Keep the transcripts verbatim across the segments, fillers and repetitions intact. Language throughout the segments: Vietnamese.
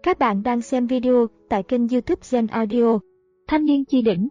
Các bạn đang xem video tại kênh YouTube Gen Audio. Thanh niên chi đỉnh.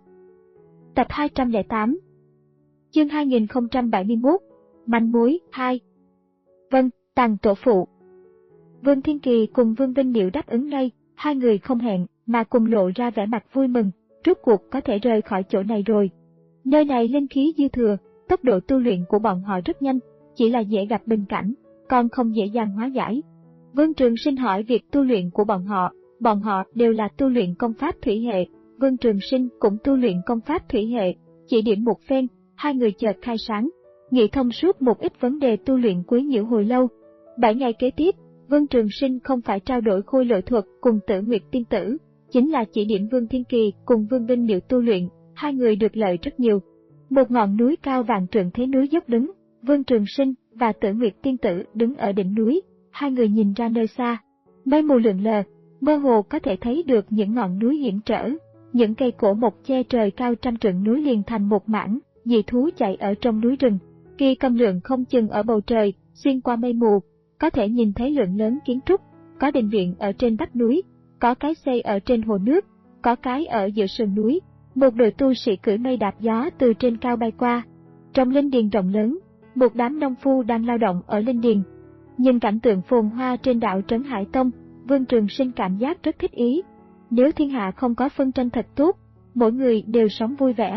Tập hai trăm lẻ tám. Chương hai nghìn không trăm bảy mươi mốt. Manh mối hai. Vâng, Tàng tổ phụ. Vương Thiên Kỳ cùng Vương Vinh Điệu đáp ứng ngay, hai người không hẹn mà cùng lộ ra vẻ mặt vui mừng, rốt cuộc có thể rời khỏi chỗ này rồi. Nơi này linh khí dư thừa, tốc độ tu luyện của bọn họ rất nhanh, chỉ là dễ gặp bình cảnh, còn không dễ dàng hóa giải. Vương Trường Sinh hỏi việc tu luyện của bọn họ, bọn họ đều là tu luyện công pháp thủy hệ, Vương Trường Sinh cũng tu luyện công pháp thủy hệ, chỉ điểm một phen, hai người chợt khai sáng, nghĩ thông suốt một ít vấn đề tu luyện quấy nhiễu hồi lâu. Bảy ngày kế tiếp, Vương Trường Sinh không phải trao đổi khôi lỗi thuật cùng Tử Nguyệt tiên tử, chính là chỉ điểm Vương Thiên Kỳ cùng Vương Vinh Điệu tu luyện, hai người được lợi rất nhiều. Một ngọn núi cao vạn trượng thế núi dốc đứng, Vương Trường Sinh và Tử Nguyệt tiên tử đứng ở đỉnh núi, hai người nhìn ra nơi xa, mây mù lượn lờ, mơ hồ có thể thấy được những ngọn núi hiểm trở, những cây cổ mộc che trời cao trăm trượng núi liền thành một mảng, dị thú chạy ở trong núi rừng, kỳ cầm lượn không chừng ở bầu trời, xuyên qua mây mù, có thể nhìn thấy lượng lớn kiến trúc, có đình viện ở trên vách núi, có cái xây ở trên hồ nước, có cái ở giữa sườn núi, một đội tu sĩ cưỡi mây đạp gió từ trên cao bay qua. Trong linh điền rộng lớn, một đám nông phu đang lao động ở linh điền. Nhìn cảnh tượng phồn hoa trên đảo Trấn Hải Tông, Vương Trường Sinh cảm giác rất thích ý. Nếu thiên hạ không có phân tranh thật tốt, mỗi người đều sống vui vẻ.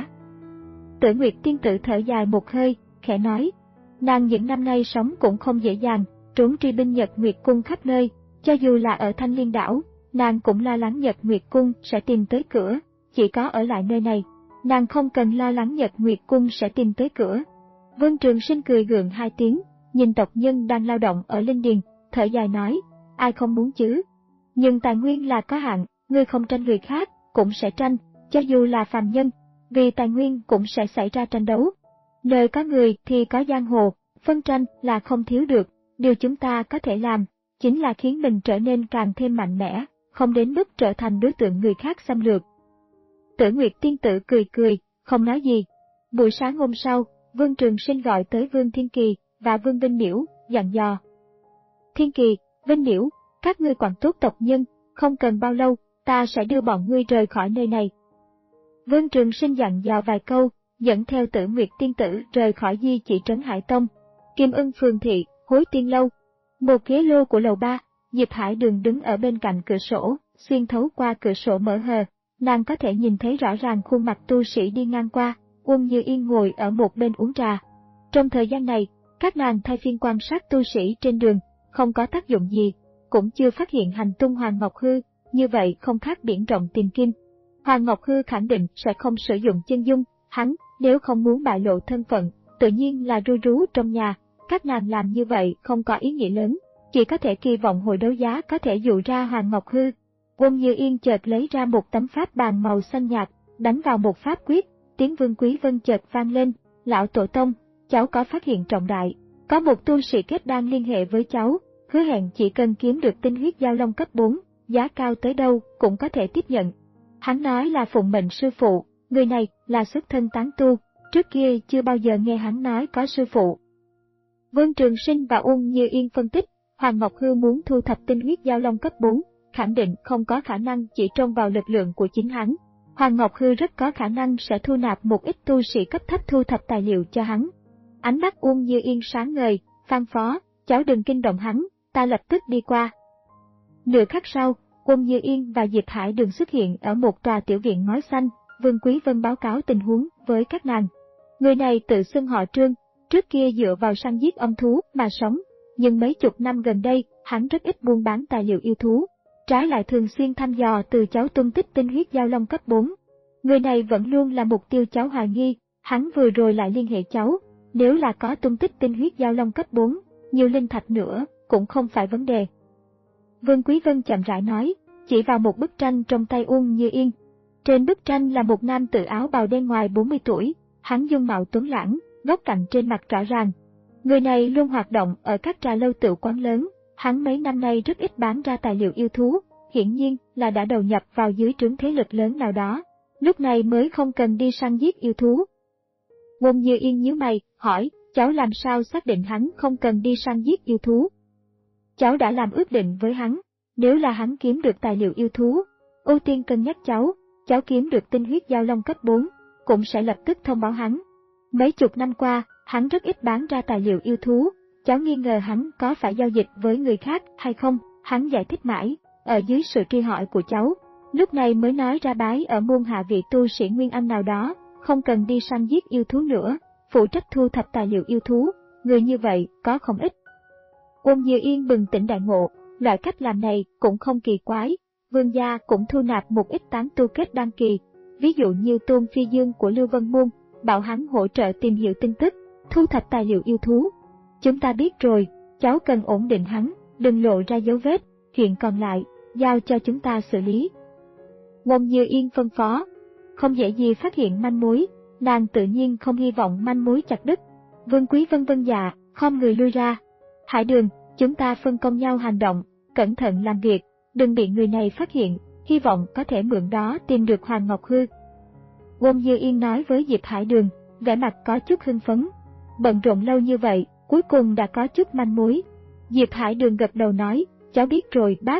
Tử Nguyệt tiên tử thở dài một hơi, khẽ nói, nàng những năm nay sống cũng không dễ dàng, trốn truy binh Nhật Nguyệt Cung khắp nơi, cho dù là ở Thanh Liên đảo, nàng cũng lo lắng Nhật Nguyệt Cung sẽ tìm tới cửa, chỉ có ở lại nơi này, nàng không cần lo lắng Nhật Nguyệt Cung sẽ tìm tới cửa. Vương Trường Sinh cười gượng hai tiếng, nhìn tộc nhân đang lao động ở linh điền, thở dài nói, ai không muốn chứ. Nhưng tài nguyên là có hạn, người không tranh người khác, cũng sẽ tranh, cho dù là phàm nhân, vì tài nguyên cũng sẽ xảy ra tranh đấu. Nơi có người thì có giang hồ, phân tranh là không thiếu được, điều chúng ta có thể làm, chính là khiến mình trở nên càng thêm mạnh mẽ, không đến mức trở thành đối tượng người khác xâm lược. Tử Nguyệt tiên tử cười cười, không nói gì. Buổi sáng hôm sau, Vương Trường Sinh gọi tới Vương Thiên Kỳ và Vương Vinh Điểu, dặn dò. Thiên Kỳ, Vinh Điểu, các ngươi quản tốt tộc nhân, không cần bao lâu, ta sẽ đưa bọn ngươi rời khỏi nơi này. Vương Trường Sinh dặn dò vài câu, dẫn theo Tử Nguyệt tiên tử rời khỏi di chỉ Trấn Hải Tông. Kim Ưng phường thị, Hối Tiên lâu. Một ghế lô của lầu ba, Diệp Hải Đường đứng ở bên cạnh cửa sổ, xuyên thấu qua cửa sổ mở hờ, nàng có thể nhìn thấy rõ ràng khuôn mặt tu sĩ đi ngang qua. Uông Như Yên ngồi ở một bên uống trà. Trong thời gian này, các nàng thay phiên quan sát tu sĩ trên đường, không có tác dụng gì, cũng chưa phát hiện hành tung Hoàng Ngọc Hư, như vậy không khác biển rộng tìm kim. Hoàng Ngọc Hư khẳng định sẽ không sử dụng chân dung, hắn, nếu không muốn bại lộ thân phận, tự nhiên là ru rú trong nhà, các nàng làm như vậy không có ý nghĩa lớn, chỉ có thể kỳ vọng hội đấu giá có thể dụ ra Hoàng Ngọc Hư. Uông Như Yên chợt lấy ra một tấm pháp bàn màu xanh nhạt, đánh vào một pháp quyết. Tiếng Vương Quý Vân chợt vang lên, lão tổ tông, cháu có phát hiện trọng đại, có một tu sĩ kết đan liên hệ với cháu, hứa hẹn chỉ cần kiếm được tinh huyết giao long cấp bốn, giá cao tới đâu cũng có thể tiếp nhận. Hắn nói là phụng mệnh sư phụ, người này là xuất thân tán tu, trước kia chưa bao giờ nghe hắn nói có sư phụ. Vương Trường Sinh và Uông Như Yên phân tích, Hoàng Ngọc Hư muốn thu thập tinh huyết giao long cấp bốn, khẳng định không có khả năng chỉ trông vào lực lượng của chính hắn. Hoàng Ngọc Hư rất có khả năng sẽ thu nạp một ít tu sĩ cấp thấp thu thập tài liệu cho hắn. Ánh mắt Uông Như Yên sáng ngời, Phan phó, cháu đừng kinh động hắn, ta lập tức đi qua. Nửa khắc sau, Uông Như Yên và Diệp Hải Đường xuất hiện ở một tòa tiểu viện ngói xanh, Vương Quý Vân báo cáo tình huống với các nàng. Người này tự xưng họ Trương, trước kia dựa vào săn giết âm thú mà sống, nhưng mấy chục năm gần đây, hắn rất ít buôn bán tài liệu yêu thú. Trái lại thường xuyên thăm dò từ cháu tung tích tinh huyết giao long cấp bốn. Người này vẫn luôn là mục tiêu cháu hoài nghi, hắn vừa rồi lại liên hệ cháu, nếu là có tung tích tinh huyết giao long cấp bốn, nhiều linh thạch nữa, cũng không phải vấn đề. Vương Quý Vân chậm rãi nói, chỉ vào một bức tranh trong tay Uông Như Yên. Trên bức tranh là một nam tử áo bào đen ngoài bốn mươi tuổi, hắn dung mạo tuấn lãng, góc cạnh trên mặt rõ ràng. Người này luôn hoạt động ở các trà lâu tựu quán lớn. Hắn mấy năm nay rất ít bán ra tài liệu yêu thú, hiển nhiên là đã đầu nhập vào dưới trướng thế lực lớn nào đó, lúc này mới không cần đi săn giết yêu thú. Uông Như Yên nhíu mày, hỏi, cháu làm sao xác định hắn không cần đi săn giết yêu thú? Cháu đã làm ước định với hắn, Nếu là hắn kiếm được tài liệu yêu thú, ưu tiên cân nhắc cháu, cháu kiếm được tinh huyết giao long cấp bốn, cũng sẽ lập tức thông báo hắn. Mấy chục năm qua, hắn rất ít bán ra tài liệu yêu thú, cháu nghi ngờ hắn có phải giao dịch với người khác hay không, hắn giải thích mãi, ở dưới sự truy hỏi của cháu, lúc này mới nói ra bái ở môn hạ vị tu sĩ Nguyên Anh nào đó, không cần đi săn giết yêu thú nữa, phụ trách thu thập tài liệu yêu thú, người như vậy có không ít. Ôn Như Yên bừng tỉnh đại ngộ, loại cách làm này cũng không kỳ quái, Vương gia cũng thu nạp một ít tán tu kết đăng kỳ, ví dụ như Tôn Phi Dương của Lưu Vân Môn, bảo hắn hỗ trợ tìm hiểu tin tức, thu thập tài liệu yêu thú. Chúng ta biết rồi, cháu cần ổn định hắn, đừng lộ ra dấu vết, chuyện còn lại, giao cho chúng ta xử lý. Ôn Như Yên phân phó, không dễ gì phát hiện manh mối, nàng tự nhiên không hy vọng manh mối chặt đứt. Vương Quý vân vân dạ, khom người lui ra. Hải Đường, chúng ta phân công nhau hành động, cẩn thận làm việc, đừng bị người này phát hiện, hy vọng có thể mượn đó tìm được Hoàng Ngọc Hư. Ôn Như Yên nói với Diệp Hải Đường, vẻ mặt có chút hưng phấn. Bận rộn lâu như vậy, cuối cùng đã có chút manh mối. Diệp Hải Đường gật đầu nói, cháu biết rồi bác.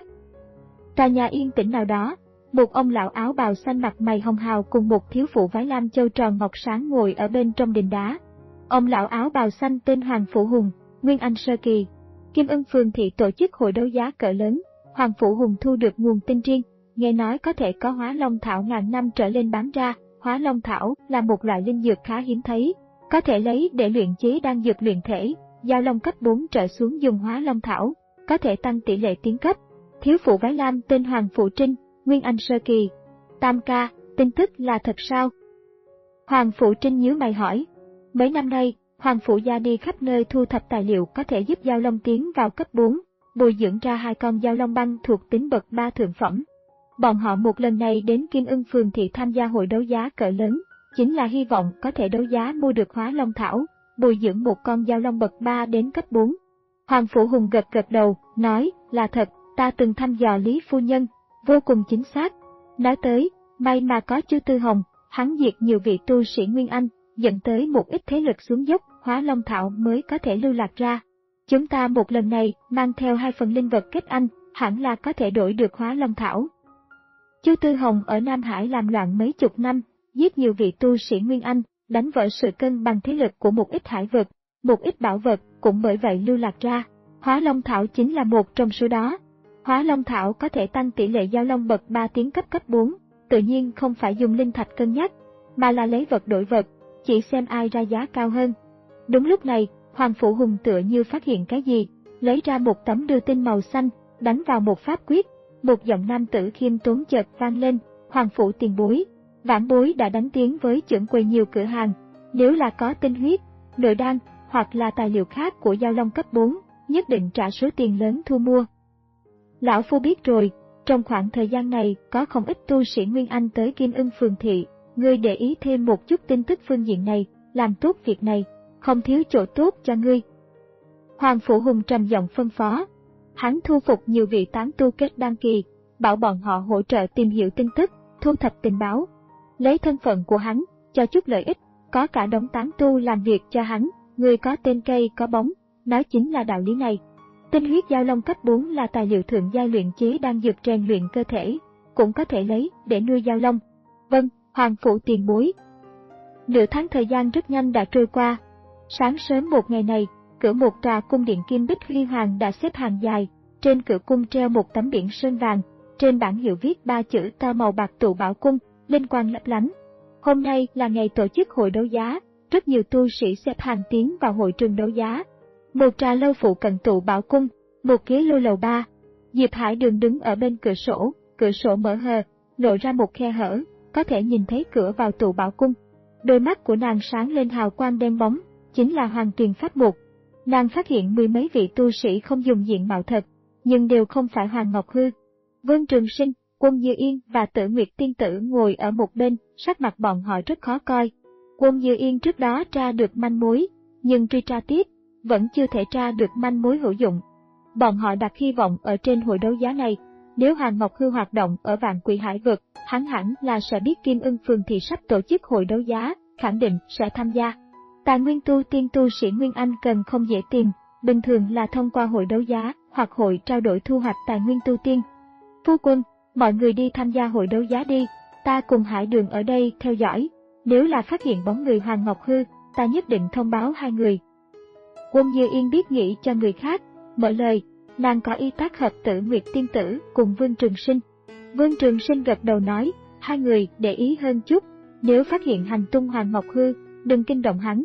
Tòa nhà yên tĩnh nào đó, một ông lão áo bào xanh mặt mày hồng hào cùng một thiếu phụ váy lam châu tròn ngọc sáng ngồi ở bên trong đình đá. Ông lão áo bào xanh tên Hoàng Phủ Hùng, Nguyên Anh sơ kỳ. Kim Ưng Phường thị tổ chức hội đấu giá cỡ lớn, Hoàng Phủ Hùng thu được nguồn tin riêng, nghe nói có thể có hóa long thảo ngàn năm trở lên bán ra. Hóa long thảo là một loại linh dược khá hiếm thấy, có thể lấy để luyện chế đan dược luyện thể, giao long cấp bốn trở xuống dùng hóa long thảo, có thể tăng tỷ lệ tiến cấp. Thiếu phụ váy lam tên Hoàng Phụ Trinh, Nguyên Anh sơ kỳ. Tam ca, tin tức là thật sao? Hoàng Phụ Trinh nhíu mày hỏi. Mấy năm nay, Hoàng Phụ gia đi khắp nơi thu thập tài liệu có thể giúp giao long tiến vào cấp bốn, bồi dưỡng ra hai con giao long băng thuộc tính bậc ba thượng phẩm. Bọn họ một lần này đến Kim Ưng Phường thị tham gia hội đấu giá cỡ lớn, chính là hy vọng có thể đấu giá mua được hóa long thảo, bồi dưỡng một con giao long bậc ba đến cấp bốn. Hoàng Phủ Hùng gật gật đầu, nói, là thật, ta từng thăm dò Lý Phu Nhân, vô cùng chính xác. Nói tới, may mà có Chu Tư Hồng, hắn diệt nhiều vị tu sĩ Nguyên Anh, dẫn tới một ít thế lực xuống dốc, hóa long thảo mới có thể lưu lạc ra. Chúng ta một lần này mang theo hai phần linh vật kết anh, hẳn là có thể đổi được hóa long thảo. Chu Tư Hồng ở Nam Hải làm loạn mấy chục năm, giết nhiều vị tu sĩ Nguyên Anh, đánh vỡ sự cân bằng thế lực của một ít hải vực, một ít bảo vật cũng bởi vậy lưu lạc ra. Hóa long thảo chính là một trong số đó. Hóa long thảo có thể tăng tỷ lệ giao long bậc ba tiến cấp cấp bốn, tự nhiên không phải dùng linh thạch cân nhắc, mà là lấy vật đổi vật, chỉ xem ai ra giá cao hơn. Đúng lúc này, Hoàng Phủ Hùng tựa như phát hiện cái gì, lấy ra một tấm đưa tin màu xanh, đánh vào một pháp quyết. Một giọng nam tử khiêm tốn chợt vang lên, Hoàng Phủ tiền bối, vãn bối đã đánh tiếng với trưởng quầy nhiều cửa hàng, nếu là có tinh huyết, nội đan, hoặc là tài liệu khác của giao long cấp bốn, nhất định trả số tiền lớn thu mua. Lão Phu biết rồi, trong khoảng thời gian này có không ít tu sĩ Nguyên Anh tới Kim Ưng Phường thị, ngươi để ý thêm một chút tin tức phương diện này, làm tốt việc này, không thiếu chỗ tốt cho ngươi. Hoàng Phủ Hùng trầm giọng phân phó. Hắn thu phục nhiều vị tán tu kết đăng kỳ, bảo bọn họ hỗ trợ tìm hiểu tin tức, thu thập tình báo. Lấy thân phận của hắn, cho chút lợi ích, có cả đống tán tu làm việc cho hắn, người có tên cây có bóng, nói chính là đạo lý này. Tinh huyết giao long cấp bốn là tài liệu thượng giai luyện chế đan dược rèn luyện cơ thể, cũng có thể lấy để nuôi giao long. Vâng, Hoàng Phủ tiền bối. Nửa tháng thời gian rất nhanh đã trôi qua. Sáng sớm một ngày này, cửa một tòa cung điện kim bích huy hoàng đã xếp hàng dài, trên cửa cung treo một tấm biển sơn vàng, trên bảng hiệu viết ba chữ to màu bạc Tụ Bảo Cung, linh quang lấp lánh. Hôm nay là ngày tổ chức hội đấu giá, rất nhiều tu sĩ xếp hàng tiến vào hội trường đấu giá. Một trà lâu phụ cận Tụ Bảo Cung, một ghế lô lầu ba. Diệp Hải Đường đứng ở bên cửa sổ, cửa sổ mở hờ, lộ ra một khe hở, có thể nhìn thấy cửa vào Tụ Bảo Cung. Đôi mắt của nàng sáng lên hào quang đen bóng, chính là Hoàng Tuyền Pháp Mục. Nàng phát hiện mười mấy vị tu sĩ không dùng diện mạo thật, nhưng đều không phải Hoàng Ngọc Hư. Vương Trường Sinh, Quân Như Yên và Tử Nguyệt Tiên Tử ngồi ở một bên, sắc mặt bọn họ rất khó coi. Quân Như Yên trước đó tra được manh mối, nhưng truy tra tiếp, vẫn chưa thể tra được manh mối hữu dụng. Bọn họ đặt hy vọng ở trên hội đấu giá này, nếu Hoàng Ngọc Hư hoạt động ở Vạn Quỷ Hải Vực, hắn hẳn là sẽ biết Kim Ưng Phường thì sắp tổ chức hội đấu giá, khẳng định sẽ tham gia. Tài nguyên tu tiên tu sĩ Nguyên Anh cần không dễ tìm, bình thường là thông qua hội đấu giá, hoặc hội trao đổi thu hoạch tài nguyên tu tiên. Phu quân, mọi người đi tham gia hội đấu giá đi, ta cùng Hải Đường ở đây theo dõi. Nếu là phát hiện bóng người Hoàng Ngọc Hư, ta nhất định thông báo hai người. Quân Như Yên biết nghĩ cho người khác, mở lời, nàng có ý tác hợp Tử Nguyệt tiên tử cùng Vương Trường Sinh. Vương Trường Sinh gật đầu nói, hai người để ý hơn chút, nếu phát hiện hành tung Hoàng Ngọc Hư, đừng kinh động hắn.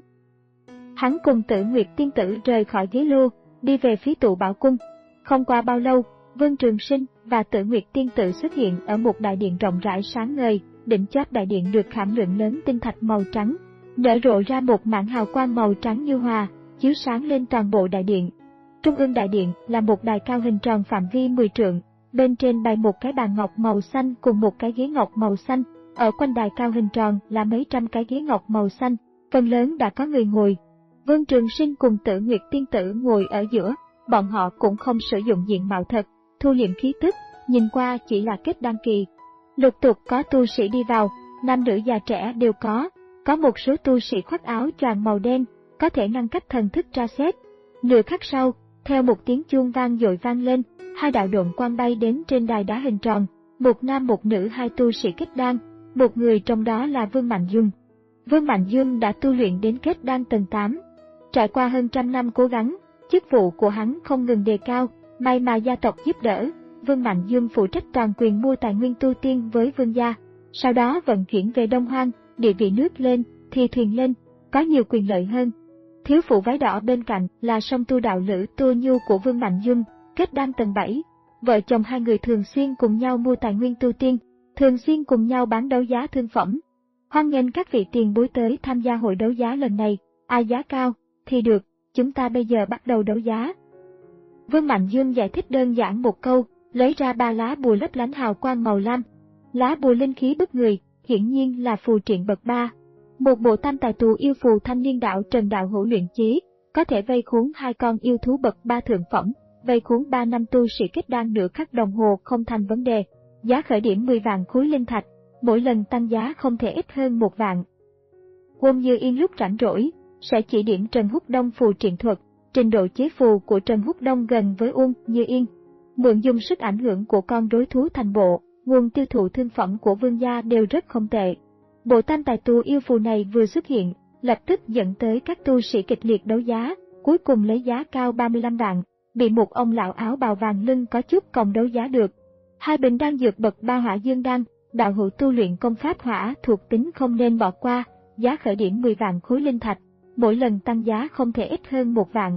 Hắn cùng Tử Nguyệt tiên tử rời khỏi ghế lô, đi về phía tụ bảo cung. Không qua bao lâu, Vương Trường Sinh và Tử Nguyệt tiên tử xuất hiện ở một đại điện rộng rãi sáng ngời, đỉnh chóp đại điện được khảm lượng lớn tinh thạch màu trắng, nở rộ ra một mảng hào quang màu trắng như hòa, chiếu sáng lên toàn bộ đại điện. Trung ương đại điện là một đài cao hình tròn phạm vi mười trượng, bên trên bày một cái bàn ngọc màu xanh cùng một cái ghế ngọc màu xanh, ở quanh đài cao hình tròn là mấy trăm cái ghế ngọc màu xanh, phần lớn đã có người ngồi. Vương Trường Sinh cùng Tử Nguyệt tiên tử ngồi ở giữa, bọn họ cũng không sử dụng diện mạo thật, thu liệm khí tức, nhìn qua chỉ là kết đăng kỳ. Lục tục có tu sĩ đi vào, nam nữ già trẻ đều có, có một số tu sĩ khoác áo choàng màu đen, có thể ngăn cách thần thức tra xét. Nửa khắc sau, theo một tiếng chuông vang dội vang lên, hai đạo độn quang bay đến trên đài đá hình tròn, một nam một nữ hai tu sĩ kết đan, một người trong đó là Vương Mạnh Dương. Vương Mạnh Dương đã tu luyện đến kết đan tầng tám. Trải qua hơn trăm năm cố gắng, chức vụ của hắn không ngừng đề cao, may mà gia tộc giúp đỡ, Vương Mạnh Dương phụ trách toàn quyền mua tài nguyên tu tiên với Vương gia, sau đó vận chuyển về Đông Hoang, địa vị nước lên, thì thuyền lên, có nhiều quyền lợi hơn. Thiếu phụ váy đỏ bên cạnh là song tu đạo lữ Tua Nhu của Vương Mạnh Dương, kết đan tầng bảy. Vợ chồng hai người thường xuyên cùng nhau mua tài nguyên tu tiên, thường xuyên cùng nhau bán đấu giá thương phẩm. Hoan nghênh các vị tiền bối tới tham gia hội đấu giá lần này, ai giá cao thì được, chúng ta bây giờ bắt đầu đấu giá. Vương Mạnh Dương giải thích đơn giản một câu, lấy ra ba lá bùa lấp lánh hào quang màu lam. Lá bùa linh khí bức người, hiển nhiên là phù triện bậc ba. Một bộ tam tài tù yêu phù thanh niên đạo Trần Đạo Hữu luyện chế, có thể vây khốn hai con yêu thú bậc ba thượng phẩm, vây khốn ba năm tu sĩ kết đan nửa khắc đồng hồ không thành vấn đề. Giá khởi điểm mười vạn khối linh thạch, mỗi lần tăng giá không thể ít hơn một vạn. Quân Như Yên lúc rảnh rỗi, sẽ chỉ điểm Trần Húc Đông phù triện thuật, trình độ chế phù của Trần Húc Đông gần với Uông Như Yên. Mượn dùng sức ảnh hưởng của con rối thú thành bộ, nguồn tiêu thụ thương phẩm của Vương gia đều rất không tệ. Bộ tam tài tu yêu phù này vừa xuất hiện, lập tức dẫn tới các tu sĩ kịch liệt đấu giá, cuối cùng lấy giá cao ba mươi lăm vạn, bị một ông lão áo bào vàng lưng có chút còng đấu giá được. Hai bình đan dược bậc ba hỏa dương đan, đạo hữu tu luyện công pháp hỏa thuộc tính không nên bỏ qua, giá khởi điểm mười vạn khối linh thạch, mỗi lần tăng giá không thể ít hơn một vạn.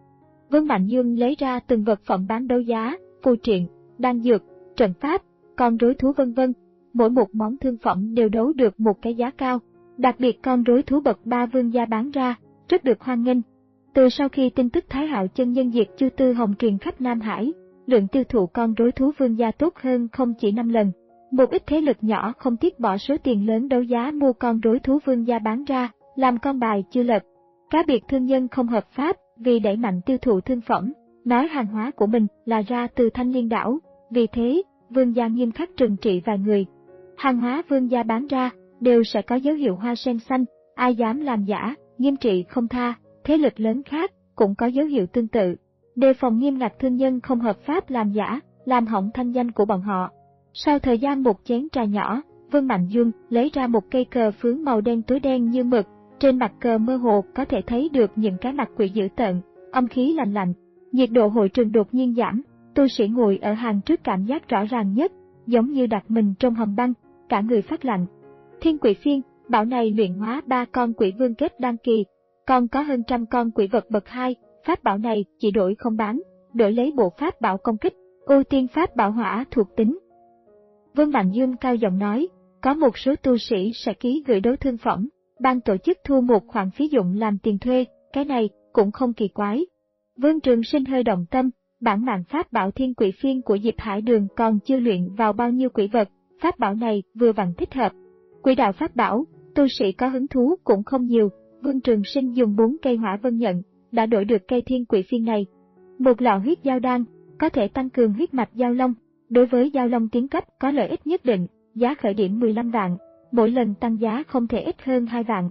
Vương Mạnh Dương lấy ra từng vật phẩm bán đấu giá, phù triện, đan dược, trận pháp, con rối thú vân vân, mỗi một món thương phẩm đều đấu được một cái giá cao, đặc biệt con rối thú bậc ba Vương gia bán ra, rất được hoan nghênh. Từ sau khi tin tức Thái Hạo chân nhân diệt Chu Tư Hồng truyền khắp Nam Hải, lượng tiêu thụ con rối thú Vương gia tốt hơn không chỉ năm lần. Một ít thế lực nhỏ không tiếc bỏ số tiền lớn đấu giá mua con rối thú Vương gia bán ra, làm con bài chưa lật. Cá biệt thương nhân không hợp pháp vì đẩy mạnh tiêu thụ thương phẩm, nói hàng hóa của mình là ra từ Thanh Liên đảo, vì thế Vương gia nghiêm khắc trừng trị vài người. Hàng hóa Vương gia bán ra đều sẽ có dấu hiệu hoa sen xanh, ai dám làm giả, nghiêm trị không tha. Thế lực lớn khác cũng có dấu hiệu tương tự, đề phòng nghiêm ngặt thương nhân không hợp pháp làm giả, làm hỏng thanh danh của bọn họ. Sau thời gian một chén trà nhỏ, Vương Mạnh Dương lấy ra một cây cờ phướng màu đen tối đen như mực, trên mặt cờ mơ hồ có thể thấy được những cái mặt quỷ dữ tợn, âm khí lạnh lạnh. Nhiệt độ hội trường đột nhiên giảm, tu sĩ ngồi ở hàng trước cảm giác rõ ràng nhất, giống như đặt mình trong hầm băng, cả người phát lạnh. Thiên Quỷ Phiên, bảo này luyện hóa ba con quỷ vương kết đan kỳ, còn có hơn trăm con quỷ vật bậc hai, pháp bảo này chỉ đổi không bán, đổi lấy bộ pháp bảo công kích, ưu tiên pháp bảo hỏa thuộc tính. Vương Mạnh Dương cao giọng nói, có một số tu sĩ sẽ ký gửi đấu thương phẩm, ban tổ chức thu một khoản phí dụng làm tiền thuê, cái này cũng không kỳ quái. Vương Trường Sinh hơi động tâm, bản mạng pháp bảo Thiên Quỷ Phiên của Diệp Hải Đường còn chưa luyện vào bao nhiêu quỷ vật, pháp bảo này vừa vặn thích hợp. Quỷ đạo pháp bảo, tu sĩ có hứng thú cũng không nhiều. Vương Trường Sinh dùng bốn cây hỏa vân nhận, đã đổi được cây Thiên Quỷ Phiên này. Một lọ huyết giao đan, có thể tăng cường huyết mạch giao long, đối với giao long tiến cấp có lợi ích nhất định, giá khởi điểm mười lăm vạn, mỗi lần tăng giá không thể ít hơn hai vạn.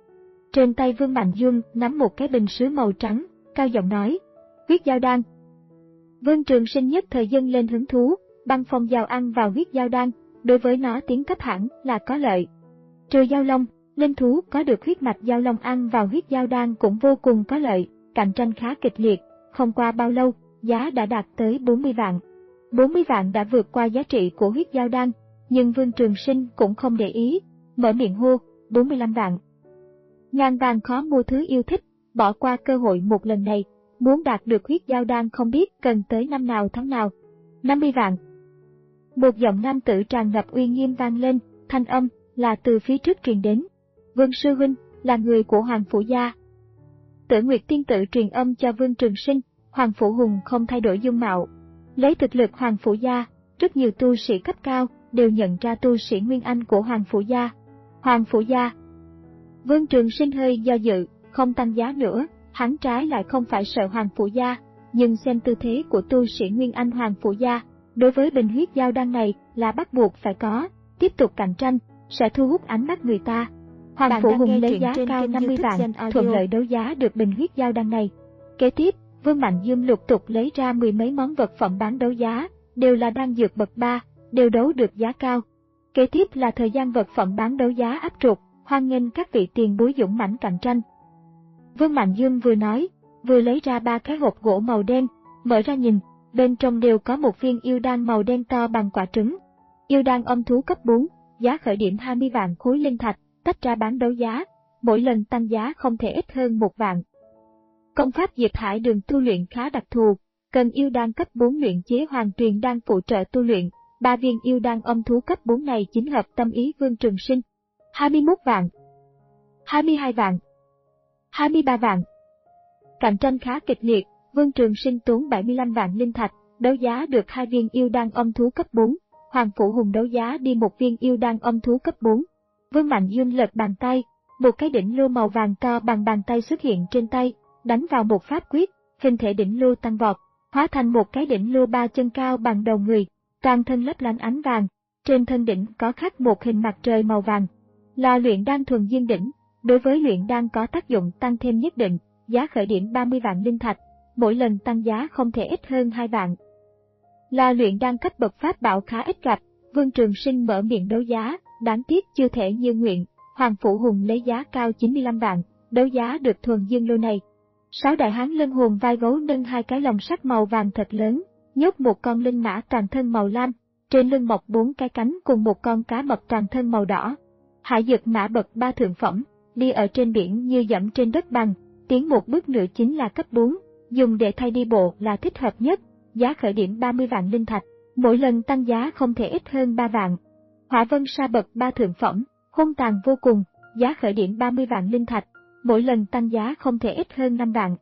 Trên tay Vương Mạnh Dương nắm một cái bình sứ màu trắng, cao giọng nói, huyết giao đan. Vương Trường Sinh nhất thời dâng lên hứng thú, băng phong giao ăn vào huyết giao đan, đối với nó tiến cấp hẳn là có lợi. Trừ giao long, linh thú có được huyết mạch giao long ăn vào huyết giao đan cũng vô cùng có lợi, cạnh tranh khá kịch liệt, không qua bao lâu, giá đã đạt tới bốn mươi vạn. bốn mươi vạn đã vượt qua giá trị của huyết giao đan, nhưng Vương Trường Sinh cũng không để ý, mở miệng hô, bốn mươi lăm vạn. Ngàn vàng khó mua thứ yêu thích, bỏ qua cơ hội một lần này, muốn đạt được huyết giao đan không biết cần tới năm nào tháng nào. năm mươi vạn. Một giọng nam tử tràn ngập uy nghiêm vang lên, thanh âm là từ phía trước truyền đến. Vương sư huynh là người của Hoàng Phủ gia. Tử Nguyệt tiên tử truyền âm cho Vương Trường Sinh, Hoàng Phủ Hùng không thay đổi dung mạo. Lấy thực lực Hoàng Phủ gia, rất nhiều tu sĩ cấp cao đều nhận ra tu sĩ Nguyên Anh của Hoàng Phủ gia. Hoàng Phủ gia. Vương Trường Sinh hơi do dự, không tăng giá nữa, hắn trái lại không phải sợ Hoàng Phủ gia, nhưng xem tư thế của tu sĩ Nguyên Anh Hoàng Phủ gia, đối với bình huyết giao đan này là bắt buộc phải có, tiếp tục cạnh tranh, sẽ thu hút ánh mắt người ta. Hoàng Phủ Hùng lấy giá cao năm mươi vạn, thuận lợi đấu giá được bình huyết giao đan này. Kế tiếp, Vương Mạnh Dương lục tục lấy ra mười mấy món vật phẩm bán đấu giá, đều là đan dược bậc ba, đều đấu được giá cao. Kế tiếp là thời gian vật phẩm bán đấu giá áp trục, hoan nghênh các vị tiền bối dũng mãnh cạnh tranh. Vương Mạnh Dương vừa nói, vừa lấy ra ba cái hộp gỗ màu đen, mở ra nhìn, bên trong đều có một viên yêu đan màu đen to bằng quả trứng. Yêu đan âm thú cấp bốn, giá khởi điểm hai mươi vạn khối linh thạch, tách ra bán đấu giá, mỗi lần tăng giá không thể ít hơn một vạn. Công pháp Diệp Hải Đường tu luyện khá đặc thù, cần yêu đan cấp bốn luyện chế hoàng truyền đan phụ trợ tu luyện, ba viên yêu đan âm thú cấp bốn này chính hợp tâm ý Vương Trường Sinh. hai mươi mốt vạn, hai mươi hai vạn, hai mươi ba vạn. Cạnh tranh khá kịch liệt, Vương Trường Sinh tốn bảy mươi lăm vạn linh thạch, đấu giá được hai viên yêu đan âm thú cấp bốn, Hoàng Phủ Hùng đấu giá đi một viên yêu đan âm thú cấp bốn. Vương Mạnh Dương lật bàn tay, một cái đỉnh lô màu vàng to bằng bàn tay xuất hiện trên tay, đánh vào một pháp quyết, hình thể đỉnh lô tăng vọt, hóa thành một cái đỉnh lô ba chân cao bằng đầu người, toàn thân lấp lánh ánh vàng, trên thân đỉnh có khắc một hình mặt trời màu vàng. Là luyện đan thuần dương đỉnh, đối với luyện đan có tác dụng tăng thêm nhất định, giá khởi điểm ba mươi vạn linh thạch, mỗi lần tăng giá không thể ít hơn hai vạn. Là luyện đan cấp bậc pháp bảo khá ít gặp, Vương Trường Sinh mở miệng đấu giá, đáng tiếc chưa thể như nguyện, Hoàng Phủ Hùng lấy giá cao chín mươi lăm vạn, đấu giá được thuần dương lô này. Sáu đại hán lân hồn vai gấu nâng hai cái lồng sắt màu vàng thật lớn, nhốt một con linh mã toàn thân màu lam, trên lưng mọc bốn cái cánh cùng một con cá mập toàn thân màu đỏ. Hải dược mã bậc ba thượng phẩm, đi ở trên biển như dẫm trên đất bằng, tiến một bước nữa chính là cấp bốn, dùng để thay đi bộ là thích hợp nhất, giá khởi điểm ba mươi vạn linh thạch, mỗi lần tăng giá không thể ít hơn ba vạn. Hỏa vân sa bậc ba thượng phẩm, hung tàn vô cùng, giá khởi điểm ba mươi vạn linh thạch, mỗi lần tăng giá không thể ít hơn năm vạn.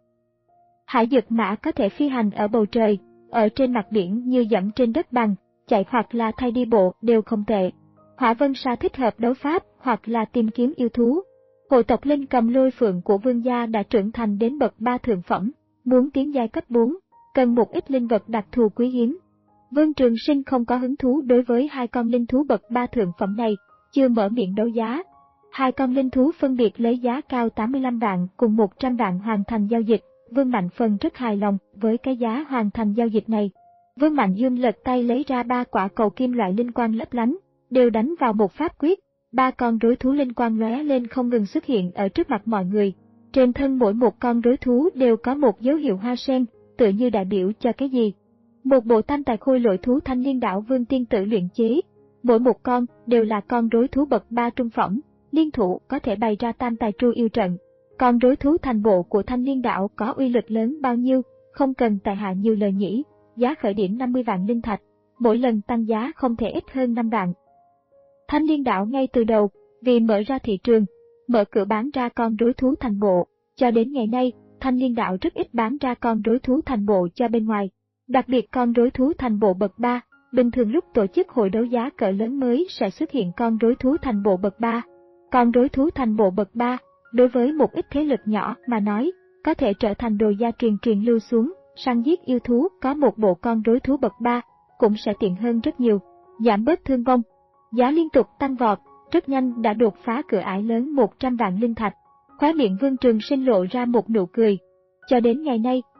Hải dược mã có thể phi hành ở bầu trời, ở trên mặt biển như dẫm trên đất bằng, chạy hoặc là thay đi bộ đều không tệ. Hỏa vân sa thích hợp đấu pháp hoặc là tìm kiếm yêu thú. Hộ tộc linh cầm lôi phượng của vương gia đã trưởng thành đến bậc ba thượng phẩm, muốn tiến giai cấp bốn, cần một ít linh vật đặc thù quý hiếm. Vương Trường Sinh không có hứng thú đối với hai con linh thú bậc ba thượng phẩm này, chưa mở miệng đấu giá. Hai con linh thú phân biệt lấy giá cao tám mươi lăm vạn cùng một trăm vạn hoàn thành giao dịch, Vương Mạnh Phần rất hài lòng với cái giá hoàn thành giao dịch này. Vương Mạnh Dương lật tay lấy ra ba quả cầu kim loại linh quang lấp lánh, đều đánh vào một pháp quyết, ba con rối thú linh quang lóe lên không ngừng xuất hiện ở trước mặt mọi người. Trên thân mỗi một con rối thú đều có một dấu hiệu hoa sen, tựa như đại biểu cho cái gì. Một bộ tam tài khôi lỗi thú thanh liên đảo Vương tiên tử luyện chế, mỗi một con đều là con rối thú bậc ba trung phẩm, liên thủ có thể bày ra tam tài tru yêu trận. Con rối thú thành bộ của thanh liên đảo có uy lực lớn bao nhiêu, không cần tài hạ nhiều lời nhỉ, giá khởi điểm năm mươi vạn linh thạch, mỗi lần tăng giá không thể ít hơn năm vạn. Thanh liên đảo ngay từ đầu, vì mở ra thị trường, mở cửa bán ra con rối thú thành bộ, cho đến ngày nay, thanh liên đảo rất ít bán ra con rối thú thành bộ cho bên ngoài. Đặc biệt con rối thú thành bộ bậc ba, bình thường lúc tổ chức hội đấu giá cỡ lớn mới sẽ xuất hiện con rối thú thành bộ bậc ba. Con rối thú thành bộ bậc ba, đối với một ít thế lực nhỏ mà nói, có thể trở thành đồ gia truyền truyền lưu xuống, săn giết yêu thú có một bộ con rối thú bậc ba, cũng sẽ tiện hơn rất nhiều, giảm bớt thương vong. Giá liên tục tăng vọt, rất nhanh đã đột phá cửa ải lớn một trăm vạn linh thạch. Khóe miệng Vương Trường Sinh lộ ra một nụ cười. Cho đến ngày nay,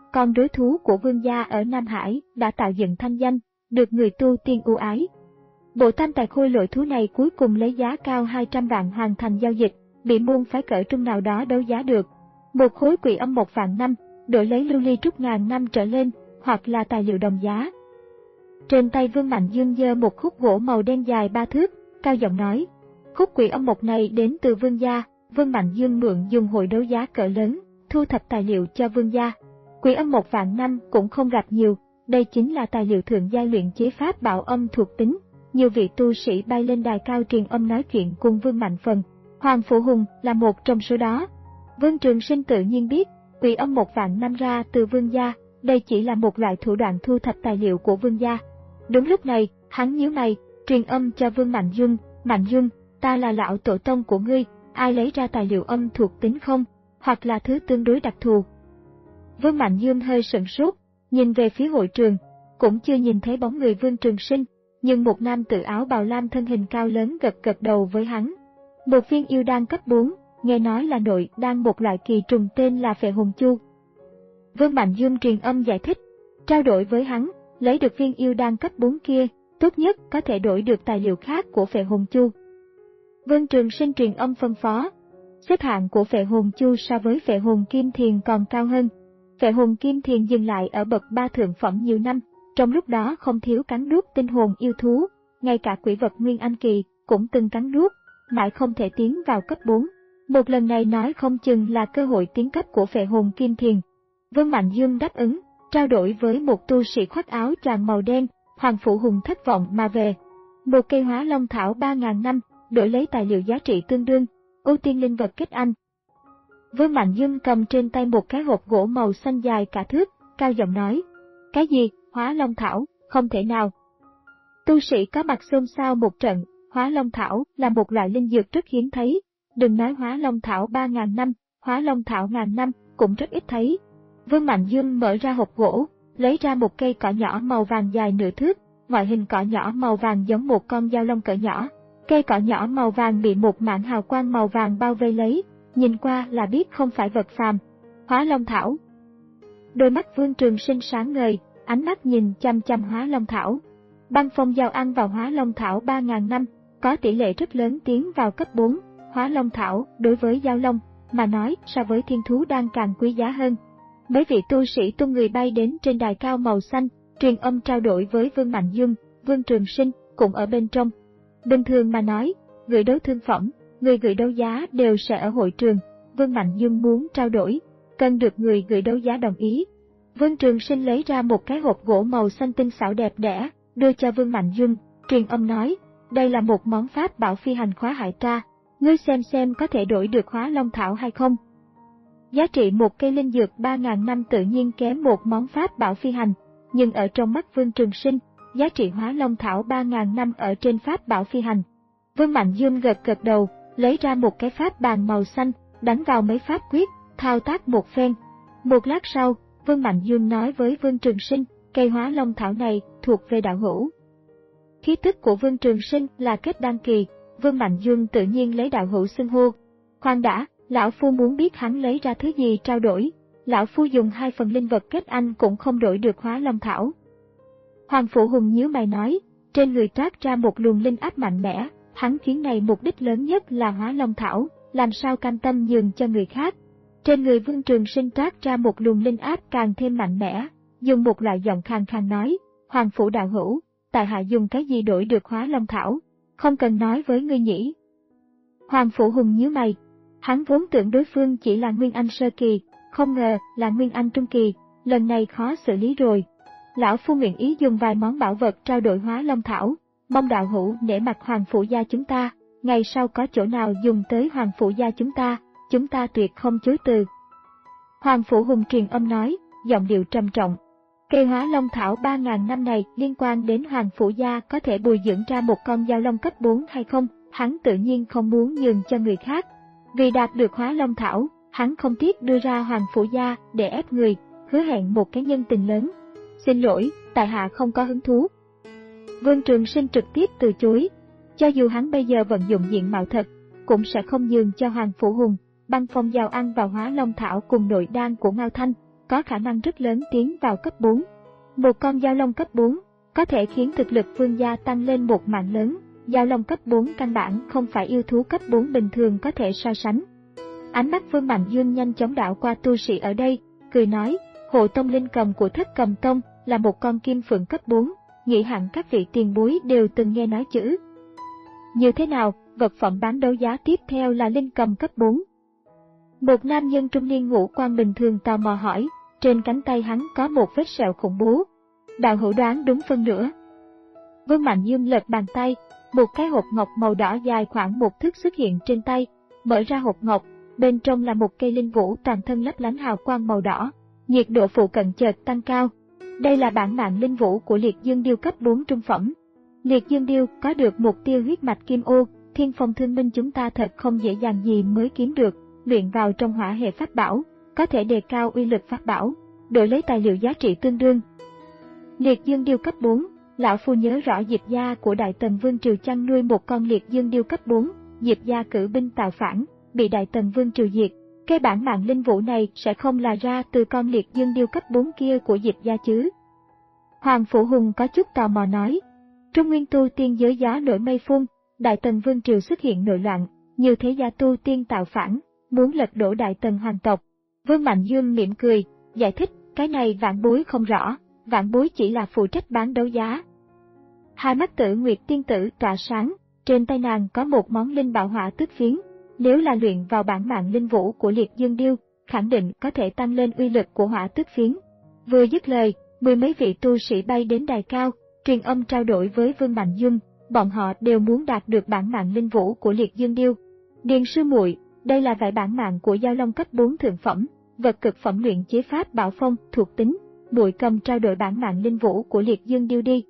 con rối thú của vương gia ở Nam Hải đã tạo dựng thanh danh, được người tu tiên ưu ái. Bộ tam tài khôi lỗi thú này cuối cùng lấy giá cao hai trăm vạn hoàn thành giao dịch, bị môn phái cỡ trung nào đó đấu giá được. Một khối quỷ âm một vạn năm, đổi lấy lưu ly trúc ngàn năm trở lên, hoặc là tài liệu đồng giá. Trên tay Vương Mạnh Dương giơ một khúc gỗ màu đen dài ba thước, cao giọng nói: khúc quỷ âm một này đến từ vương gia. Vương Mạnh Dương mượn dùng hội đấu giá cỡ lớn, thu thập tài liệu cho vương gia. Quỷ âm một vạn năm cũng không gặp nhiều, đây chính là tài liệu thượng giai luyện chế pháp bảo âm thuộc tính. Nhiều vị tu sĩ bay lên đài cao truyền âm nói chuyện cùng Vương Mạnh Phần. Hoàng Phụ Hùng là một trong số đó. Vương Trường Sinh tự nhiên biết, quỷ âm một vạn năm ra từ vương gia, đây chỉ là một loại thủ đoạn thu thập tài liệu của vương gia. Đúng lúc này, hắn nhíu mày, truyền âm cho Vương Mạnh Dương: Mạnh Dương, ta là lão tổ tông của ngươi, ai lấy ra tài liệu âm thuộc tính không, hoặc là thứ tương đối đặc thù? Vương Mạnh Dương hơi sửng sốt, nhìn về phía hội trường, cũng chưa nhìn thấy bóng người Vương Trường Sinh, nhưng một nam tử áo bào lam thân hình cao lớn gật gật đầu với hắn. Một viên yêu đan cấp bốn, nghe nói là nội đan một loại kỳ trùng tên là Phệ Hồn Chu. Vương Mạnh Dương truyền âm giải thích, trao đổi với hắn, lấy được viên yêu đan cấp bốn kia, tốt nhất có thể đổi được tài liệu khác của Phệ Hồn Chu. Vương Trường Sinh truyền âm phân phó, xếp hạng của Phệ Hồn Chu so với Phệ Hồn Kim Thiền còn cao hơn. Phệ Hồn Kim Thiền dừng lại ở bậc ba thượng phẩm nhiều năm, trong lúc đó không thiếu cắn nuốt tinh hồn yêu thú, ngay cả quỷ vật Nguyên Anh Kỳ cũng từng cắn nuốt, mãi không thể tiến vào cấp bốn. Một lần này nói không chừng là cơ hội tiến cấp của Phệ Hồn Kim Thiền. Vương Mạnh Dương đáp ứng, trao đổi với một tu sĩ khoác áo choàng màu đen. Hoàng Phụ Hùng thất vọng mà về. Một cây hóa long thảo ba ngàn năm, đổi lấy tài liệu giá trị tương đương, ưu tiên linh vật kết anh. Vương Mạnh Dương cầm trên tay một cái hộp gỗ màu xanh dài cả thước, cao giọng nói: cái gì, hóa long thảo, không thể nào. Tu sĩ có mặt xôn xao một trận, hóa long thảo là một loại linh dược rất hiếm thấy, đừng nói hóa long thảo ba ngàn năm, hóa long thảo ngàn năm cũng rất ít thấy. Vương Mạnh Dương mở ra hộp gỗ, lấy ra một cây cỏ nhỏ màu vàng dài nửa thước, ngoại hình cỏ nhỏ màu vàng giống một con dao long cỡ nhỏ. Cây cỏ nhỏ màu vàng bị một mảng hào quang màu vàng bao vây lấy, nhìn qua là biết không phải vật phàm. Hóa long thảo. Đôi mắt Vương Trường Sinh sáng ngời, ánh mắt nhìn chăm chăm hóa long thảo. Băng phong giao ăn vào hóa long thảo ba ngàn năm, có tỷ lệ rất lớn tiến vào cấp bốn. Hóa long thảo đối với giao long mà nói so với thiên thú đang càng quý giá hơn. Mấy vị tu sĩ tung người bay đến trên đài cao màu xanh, truyền âm trao đổi với Vương Mạnh Dương. Vương Trường Sinh cũng ở bên trong. Bình thường mà nói, người đấu thương phẩm, người gửi đấu giá đều sẽ ở hội trường. Vương Mạnh Dương muốn trao đổi, cần được người gửi đấu giá đồng ý. Vương Trường Sinh lấy ra một cái hộp gỗ màu xanh tinh xảo đẹp đẽ, đưa cho Vương Mạnh Dương, truyền âm nói: đây là một món pháp bảo phi hành khóa hải tra, ngươi xem xem có thể đổi được hóa long thảo hay không. Giá trị một cây linh dược ba ngàn năm tự nhiên kém một món pháp bảo phi hành, nhưng ở trong mắt Vương Trường Sinh, giá trị hóa long thảo ba ngàn năm ở trên pháp bảo phi hành. Vương Mạnh Dương gật gật đầu, lấy ra một cái pháp bàn màu xanh, đánh vào mấy pháp quyết, thao tác một phen. Một lát sau, Vương Mạnh Dương nói với Vương Trường Sinh, cây hóa long thảo này thuộc về đạo hữu. Khí tức của Vương Trường Sinh là kết đan kỳ, Vương Mạnh Dương tự nhiên lấy đạo hữu xưng hô. Khoan đã, lão phu muốn biết hắn lấy ra thứ gì trao đổi. Lão phu dùng hai phần linh vật kết anh cũng không đổi được hóa long thảo. Hoàng Phụ Hùng nhíu mày nói, trên người toát ra một luồng linh áp mạnh mẽ, hắn chuyến này mục đích lớn nhất là hóa long thảo, làm sao cam tâm nhường cho người khác. Trên người Vương Trường Sinh toát ra một luồng linh áp càng thêm mạnh mẽ, dùng một loại giọng khàn khàn nói: Hoàng Phủ đạo hữu, tại hạ dùng cái gì đổi được hóa long thảo, không cần nói với ngươi nhỉ. Hoàng Phủ Hùng nhíu mày, hắn vốn tưởng đối phương chỉ là Nguyên Anh sơ kỳ, không ngờ là Nguyên Anh trung kỳ, lần này khó xử lý rồi. Lão phu nguyện ý dùng vài món bảo vật trao đổi hóa long thảo, mong đạo hữu nể mặt Hoàng Phủ gia chúng ta, ngày sau có chỗ nào dùng tới Hoàng Phủ gia chúng ta, chúng ta tuyệt không chối từ. Hoàng Phủ Hùng truyền âm nói, giọng điệu trầm trọng. Cây hóa long thảo ba ngàn năm này liên quan đến Hoàng Phủ gia có thể bồi dưỡng ra một con giao long cấp bốn hay không, hắn tự nhiên không muốn nhường cho người khác. Vì đạt được hóa long thảo, hắn không tiếc đưa ra Hoàng Phủ gia để ép người, hứa hẹn một cái nhân tình lớn. Xin lỗi, tại hạ không có hứng thú. Vương Trường Sinh trực tiếp từ chối. Cho dù hắn bây giờ vận dụng diện mạo thật, cũng sẽ không nhường cho Hoàng Phủ Hùng. Băng phong giao ăn vào hóa long thảo cùng nội đan của Ngao Thanh, có khả năng rất lớn tiến vào cấp bốn. Một con dao long cấp bốn có thể khiến thực lực vương gia tăng lên một mạng lớn. Dao long cấp bốn căn bản không phải yêu thú cấp bốn bình thường có thể so sánh. Ánh mắt Vương Mạnh Dương nhanh chóng đảo qua tu sĩ ở đây, cười nói, hộ tông linh cầm của Thất Cầm Tông là một con kim phượng cấp bốn, nghĩ hẳn các vị tiền bối đều từng nghe nói chữ. Như thế nào, vật phẩm bán đấu giá tiếp theo là linh cầm cấp bốn. Một nam nhân trung niên ngũ quan bình thường tò mò hỏi, trên cánh tay hắn có một vết sẹo khủng bố. Đạo hữu đoán đúng phân nửa. Vương Mạnh Dương lật bàn tay, một cái hộp ngọc màu đỏ dài khoảng một thước xuất hiện trên tay, mở ra hộp ngọc, bên trong là một cây linh vũ toàn thân lấp lánh hào quang màu đỏ, nhiệt độ phụ cận chợt tăng cao. Đây là bản mạng linh vũ của Liệt Dương Điêu cấp bốn trung phẩm. Liệt Dương Điêu có được mục tiêu huyết mạch kim ô, thiên phong thương minh chúng ta thật không dễ dàng gì mới kiếm được, luyện vào trong hỏa hệ pháp bảo, có thể đề cao uy lực pháp bảo, đổi lấy tài liệu giá trị tương đương. Liệt Dương Điêu cấp bốn, lão phu nhớ rõ Diệp gia của Đại Tần Vương Triều chăn nuôi một con Liệt Dương Điêu cấp bốn, Diệp gia cử binh tạo phản, bị Đại Tần Vương Triều diệt. Cái bản mạng linh vũ này sẽ không là ra từ con Liệt Dương Điêu cấp bốn kia của Diệp gia chứ? Hoàng Phủ Hùng có chút tò mò nói. Trung nguyên tu tiên giới gió nổi mây phun, Đại Tần Vương Triều xuất hiện nội loạn, nhiều thế gia tu tiên tạo phản, muốn lật đổ Đại Tần hoàng tộc. Vương Mạnh Dương mỉm cười, giải thích, cái này vãn bối không rõ, vãn bối chỉ là phụ trách bán đấu giá. Hai mắt Tử Nguyệt tiên tử tỏa sáng, trên tay nàng có một món linh bảo hỏa tước phiến. Nếu là luyện vào bản mạng linh vũ của Liệt Dương Điêu, khẳng định có thể tăng lên uy lực của hỏa tước phiến. Vừa dứt lời, mười mấy vị tu sĩ bay đến đài cao, truyền âm trao đổi với Vương Mạnh Dương, bọn họ đều muốn đạt được bản mạng linh vũ của Liệt Dương Điêu. Điền sư muội, đây là vải bản mạng của Dao Long cấp bốn thượng phẩm, vật cực phẩm luyện chế pháp bảo phong thuộc tính, muội cầm trao đổi bản mạng linh vũ của Liệt Dương Điêu đi.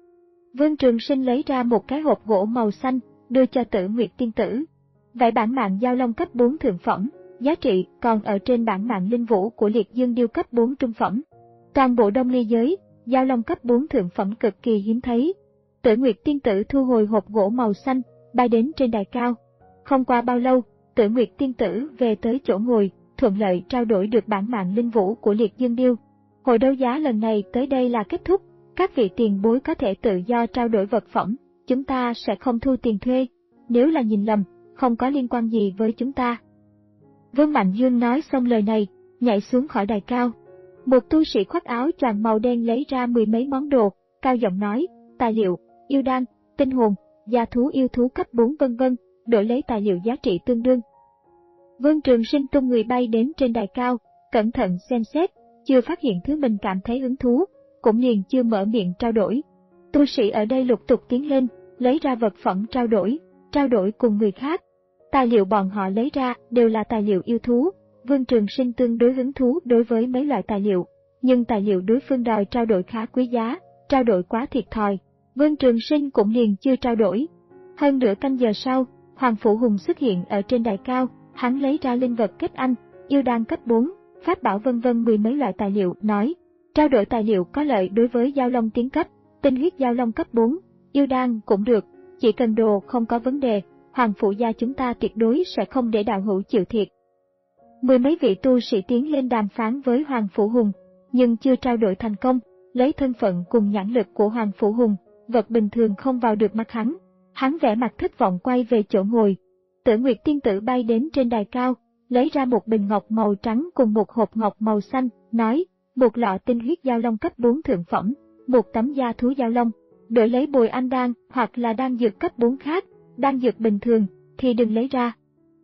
Vương Trường Sinh lấy ra một cái hộp gỗ màu xanh, đưa cho Tử Nguyệt tiên tử. Vải bản mạng Dao Long cấp bốn thượng phẩm, giá trị còn ở trên bản mạng linh vũ của Liệt Dương Điêu cấp bốn trung phẩm. Toàn bộ Đông Ly giới, Dao Long cấp bốn thượng phẩm cực kỳ hiếm thấy. Tử Nguyệt tiên tử thu hồi hộp gỗ màu xanh, bay đến trên đài cao. Không qua bao lâu, Tử Nguyệt tiên tử về tới chỗ ngồi, thuận lợi trao đổi được bản mạng linh vũ của Liệt Dương Điêu. Hội đấu giá lần này tới đây là kết thúc, các vị tiền bối có thể tự do trao đổi vật phẩm, chúng ta sẽ không thu tiền thuê. Nếu là nhìn lầm, không có liên quan gì với chúng ta. Vương Mạnh Dương nói xong lời này, nhảy xuống khỏi đài cao. Một tu sĩ khoác áo choàng màu đen lấy ra mười mấy món đồ, cao giọng nói, tài liệu, yêu đan, tinh hồn, gia thú yêu thú cấp bốn vân vân, đổi lấy tài liệu giá trị tương đương. Vương Trường Sinh tung người bay đến trên đài cao, cẩn thận xem xét, chưa phát hiện thứ mình cảm thấy hứng thú, cũng liền chưa mở miệng trao đổi. Tu sĩ ở đây lục tục tiến lên, lấy ra vật phẩm trao đổi, trao đổi cùng người khác. Tài liệu bọn họ lấy ra đều là tài liệu yêu thú. Vương Trường Sinh tương đối hứng thú đối với mấy loại tài liệu, nhưng tài liệu đối phương đòi trao đổi khá quý giá, trao đổi quá thiệt thòi. Vương Trường Sinh cũng liền chưa trao đổi. Hơn nửa canh giờ sau, Hoàng Phủ Hùng xuất hiện ở trên đài cao, hắn lấy ra linh vật kết anh, yêu đan cấp bốn, pháp bảo vân vân mười mấy loại tài liệu, nói, trao đổi tài liệu có lợi đối với Dao Long tiến cấp, tinh huyết Dao Long cấp bốn, yêu đan cũng được, chỉ cần đồ không có vấn đề, Hoàng Phủ gia chúng ta tuyệt đối sẽ không để đạo hữu chịu thiệt. Mười mấy vị tu sĩ tiến lên đàm phán với Hoàng Phủ Hùng, nhưng chưa trao đổi thành công, lấy thân phận cùng nhãn lực của Hoàng Phủ Hùng, vật bình thường không vào được mắt hắn. Hắn vẻ mặt thất vọng quay về chỗ ngồi. Tử Nguyệt tiên tử bay đến trên đài cao, lấy ra một bình ngọc màu trắng cùng một hộp ngọc màu xanh, nói, một lọ tinh huyết Dao Long cấp bốn thượng phẩm, một tấm da thú Dao Long, đổi lấy bồi anh đan hoặc là đan dược cấp bốn khác, đan dược bình thường thì đừng lấy ra.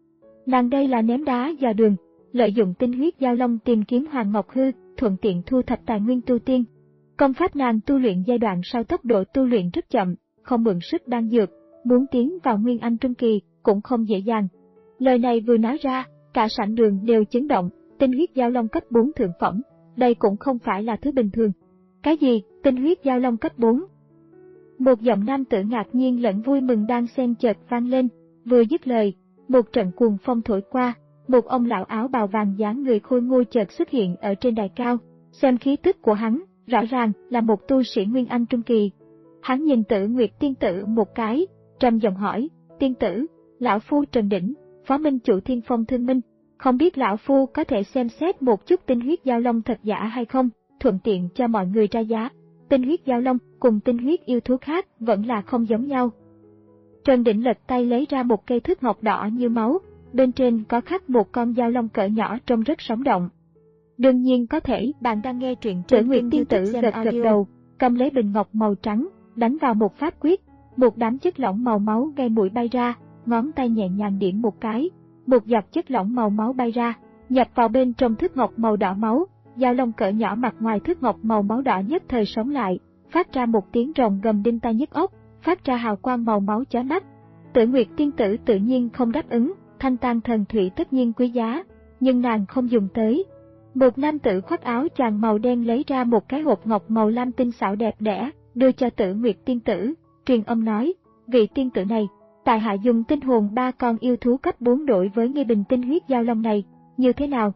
Nàng đây là ném đá dò đường, lợi dụng tinh huyết Dao Long tìm kiếm Hoàng Ngọc Hư, thuận tiện thu thập tài nguyên tu tiên. Công pháp nàng tu luyện giai đoạn sau tốc độ tu luyện rất chậm, không mượn sức đan dược, muốn tiến vào Nguyên Anh Trung Kỳ cũng không dễ dàng. Lời này vừa nói ra, cả sảnh đường đều chấn động, tinh huyết Dao Long cấp bốn thượng phẩm, đây cũng không phải là thứ bình thường. Cái gì, tinh huyết Dao Long cấp bốn? Một giọng nam tử ngạc nhiên lẫn vui mừng đang xen chợt vang lên, vừa dứt lời, một trận cuồng phong thổi qua, một ông lão áo bào vàng dáng người khôi ngô chợt xuất hiện ở trên đài cao, xem khí tức của hắn, rõ ràng là một tu sĩ Nguyên Anh Trung Kỳ. Hắn nhìn Tử Nguyệt tiên tử một cái, trầm giọng hỏi, tiên tử, lão phu Trần Đỉnh, phó minh chủ Thiên Phong Thương Minh, Không biết lão phu có thể xem xét một chút tinh huyết giao long thật giả hay không, thuận tiện cho mọi người ra giá. Tinh huyết giao long cùng tinh huyết yêu thú khác vẫn là không giống nhau. Trần Đỉnh lật tay lấy ra một cây thước ngọc đỏ như máu, bên trên có khắc một con giao long cỡ nhỏ trông rất sống động. Đương nhiên có thể, bạn đang nghe truyện trên Nguyệt Tiên Tử gật gật đầu, cầm lấy bình ngọc màu trắng, đánh vào một pháp quyết, một đám chất lỏng màu máu gây mũi bay ra, ngón tay nhẹ nhàng điểm một cái, một giọt chất lỏng màu máu bay ra, nhập vào bên trong thước ngọc màu đỏ máu, giao long cỡ nhỏ mặt ngoài thước ngọc màu máu đỏ nhất thời sống lại, phát ra một tiếng rồng gầm đinh tai nhức óc, phát ra hào quang màu máu chói mắt. Tử Nguyệt Tiên Tử tự nhiên không đáp ứng, thanh tang thần thủy tất nhiên quý giá, nhưng nàng không dùng tới. Một nam tử khoác áo choàng màu đen lấy ra một cái hộp ngọc màu lam tinh xảo đẹp đẽ, đưa cho Tử Nguyệt Tiên Tử, truyền âm nói, vị tiên tử này, tại hạ dùng tinh hồn ba con yêu thú cấp bốn đổi với nghi bình tinh huyết giao long này, như thế nào?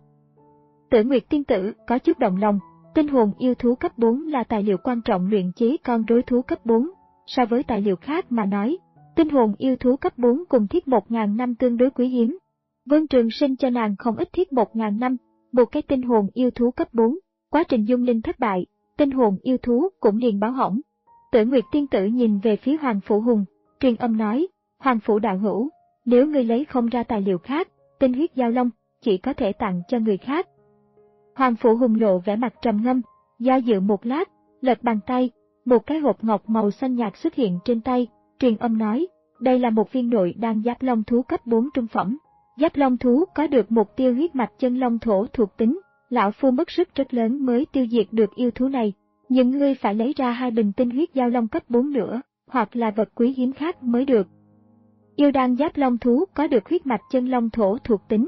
Tử Nguyệt Tiên Tử có chút động lòng, tinh hồn yêu thú cấp bốn là tài liệu quan trọng luyện chế con rối thú cấp bốn, so với tài liệu khác mà nói, tinh hồn yêu thú cấp bốn cùng thiết một nghìn năm tương đối quý hiếm. Vương Trường Sinh cho nàng không ít thiết một nghìn năm, một cái tinh hồn yêu thú cấp bốn, quá trình dung linh thất bại, tinh hồn yêu thú cũng liền báo hỏng. Tử Nguyệt Tiên Tử nhìn về phía Hoàng Phủ Hùng, truyền âm nói, Hoàng Phủ đạo hữu, nếu ngươi lấy không ra tài liệu khác, tinh huyết giao long, chỉ có thể tặng cho người khác. Hoàng Phủ Hùng lộ vẻ mặt trầm ngâm, do dự một lát, lật bàn tay, một cái hộp ngọc màu xanh nhạt xuất hiện trên tay, truyền âm nói, đây là một viên nội đan giáp long thú cấp bốn trung phẩm. Giáp long thú có được mục tiêu huyết mạch chân long thổ thuộc tính, lão phu mất sức rất lớn mới tiêu diệt được yêu thú này, nhưng ngươi phải lấy ra hai bình tinh huyết giao long cấp bốn nữa, hoặc là vật quý hiếm khác mới được. Yêu đan giáp long thú có được huyết mạch chân long thổ thuộc tính.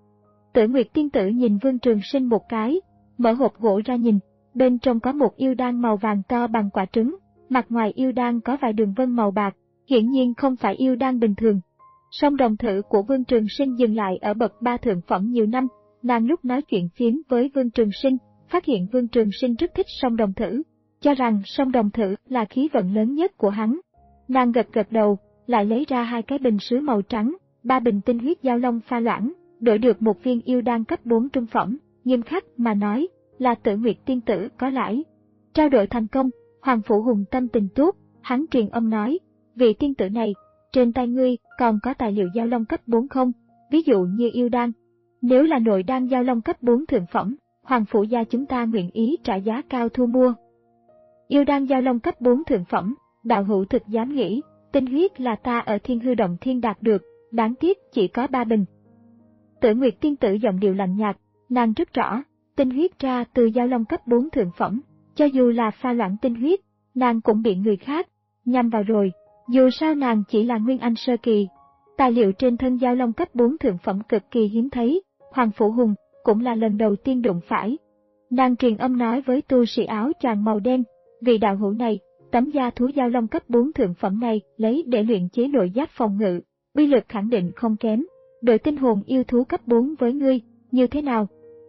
Tử Nguyệt Tiên Tử nhìn Vương Trường Sinh một cái, mở hộp gỗ ra nhìn, bên trong có một yêu đan màu vàng to bằng quả trứng, mặt ngoài yêu đan có vài đường vân màu bạc, hiển nhiên không phải yêu đan bình thường. Song đồng thử của Vương Trường Sinh dừng lại ở bậc ba thượng phẩm nhiều năm, nàng lúc nói chuyện phiếm với Vương Trường Sinh, phát hiện Vương Trường Sinh rất thích song đồng thử, cho rằng song đồng thử là khí vận lớn nhất của hắn. Nàng gật gật đầu, lại lấy ra hai cái bình sứ màu trắng, ba bình tinh huyết giao long pha loãng, đổi được một viên yêu đan cấp bốn trung phẩm, nghiêm khắc mà nói, là Tử Nguyệt Tiên Tử có lãi. Trao đổi thành công, Hoàng Phủ Hùng tâm tình tốt, hắn truyền âm nói, vị tiên tử này, trên tay ngươi còn có tài liệu giao long cấp bốn không, ví dụ như yêu đan. Nếu là nội đan giao long cấp bốn thượng phẩm, Hoàng Phủ gia chúng ta nguyện ý trả giá cao thu mua. Yêu đan giao long cấp bốn thượng phẩm, đạo hữu thực dám nghĩ, tinh huyết là ta ở Thiên Hư Động Thiên đạt được, đáng tiếc chỉ có ba bình. Tử Nguyệt Tiên Tử giọng điệu lạnh nhạt, nàng rất rõ, tinh huyết ra từ giao long cấp bốn thượng phẩm, cho dù là pha loãng tinh huyết, nàng cũng bị người khác nhằm vào rồi, dù sao nàng chỉ là nguyên anh sơ kỳ. Tài liệu trên thân giao long cấp bốn thượng phẩm cực kỳ hiếm thấy, Hoàng Phủ Hùng cũng là lần đầu tiên đụng phải. Nàng truyền âm nói với tu sĩ áo choàng màu đen, vị đạo hữu này, tấm da thú giao long cấp bốn thượng phẩm này lấy để luyện chế nội giáp phòng ngự, uy lực khẳng định không kém. Đội tinh hồn yêu thú cấp bốn với ngươi, như thế nào?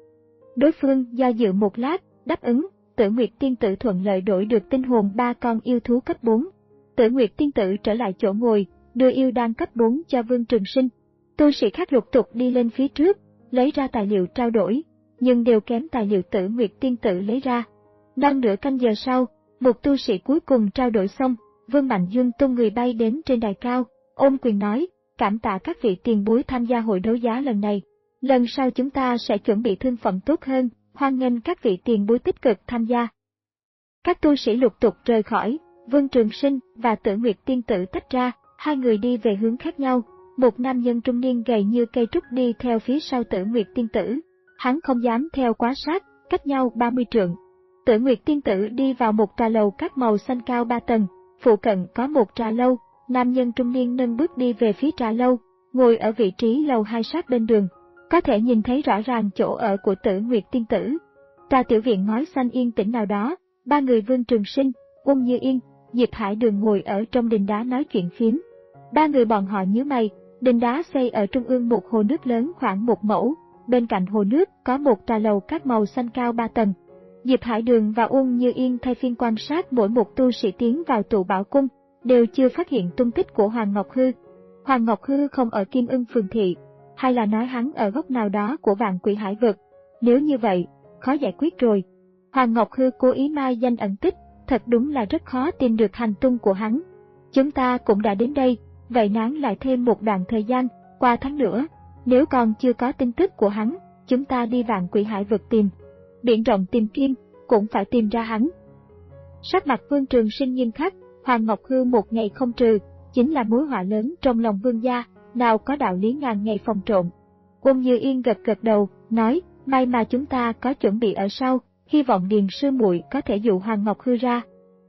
Đối phương do dự một lát, đáp ứng, Tử Nguyệt Tiên Tử thuận lợi đổi được tinh hồn ba con yêu thú cấp bốn. Tử Nguyệt Tiên Tử trở lại chỗ ngồi, đưa yêu đan cấp bốn cho Vương Trường Sinh. Tu sĩ khác lục tục đi lên phía trước, lấy ra tài liệu trao đổi, nhưng đều kém tài liệu Tử Nguyệt Tiên Tử lấy ra. Năm nửa canh giờ sau, một tu sĩ cuối cùng trao đổi xong, Vương Mạnh Dương tung người bay đến trên đài cao, ôm quyền nói, cảm tạ các vị tiền bối tham gia hội đấu giá lần này. Lần sau chúng ta sẽ chuẩn bị thương phẩm tốt hơn, hoan nghênh các vị tiền bối tích cực tham gia. Các tu sĩ lục tục rời khỏi, Vương Trường Sinh và Tử Nguyệt Tiên Tử tách ra, hai người đi về hướng khác nhau. Một nam nhân trung niên gầy như cây trúc đi theo phía sau Tử Nguyệt Tiên Tử. Hắn không dám theo quá sát, cách nhau ba mươi trượng. Tử Nguyệt Tiên Tử đi vào một tòa lầu các màu xanh cao ba tầng, phụ cận có một trà lâu, nam nhân trung niên nâng bước đi về phía trà lâu, ngồi ở vị trí lầu hai sát bên đường. Có thể nhìn thấy rõ ràng chỗ ở của Tử Nguyệt Tiên Tử. Trà tiểu viện ngói xanh yên tĩnh nào đó, ba người Vương Trường Sinh, Uông Như Yên, Diệp Hải Đường ngồi ở trong đình đá nói chuyện phiếm. Ba người bọn họ nhíu mày, đình đá xây ở trung ương một hồ nước lớn khoảng một mẫu, bên cạnh hồ nước có một tòa lầu các màu xanh cao ba tầng. Diệp Hải Đường và Uông Như Yên thay phiên quan sát mỗi một tu sĩ tiến vào tụ bảo cung, đều chưa phát hiện tung tích của Hoàng Ngọc Hư. Hoàng Ngọc Hư không ở Kim Ưng Phường Thị, hay là nói hắn ở góc nào đó của vạn quỷ hải vực? Nếu như vậy, khó giải quyết rồi. Hoàng Ngọc Hư cố ý mai danh ẩn tích, thật đúng là rất khó tìm được hành tung của hắn. Chúng ta cũng đã đến đây, vậy nán lại thêm một đoạn thời gian, qua tháng nữa. Nếu còn chưa có tin tức của hắn, chúng ta đi vạn quỷ hải vực tìm. Biển rộng tìm kim, cũng phải tìm ra hắn. Sắc mặt Vương Trường Sinh nghiêm khắc, Hoàng Ngọc Hư một ngày không trừ, chính là mối họa lớn trong lòng Vương gia, nào có đạo lý ngàn ngày phòng trộn. Uông Như Yên gật gật đầu, nói, may mà chúng ta có chuẩn bị ở sau, hy vọng Điền sư muội có thể dụ Hoàng Ngọc Hư ra.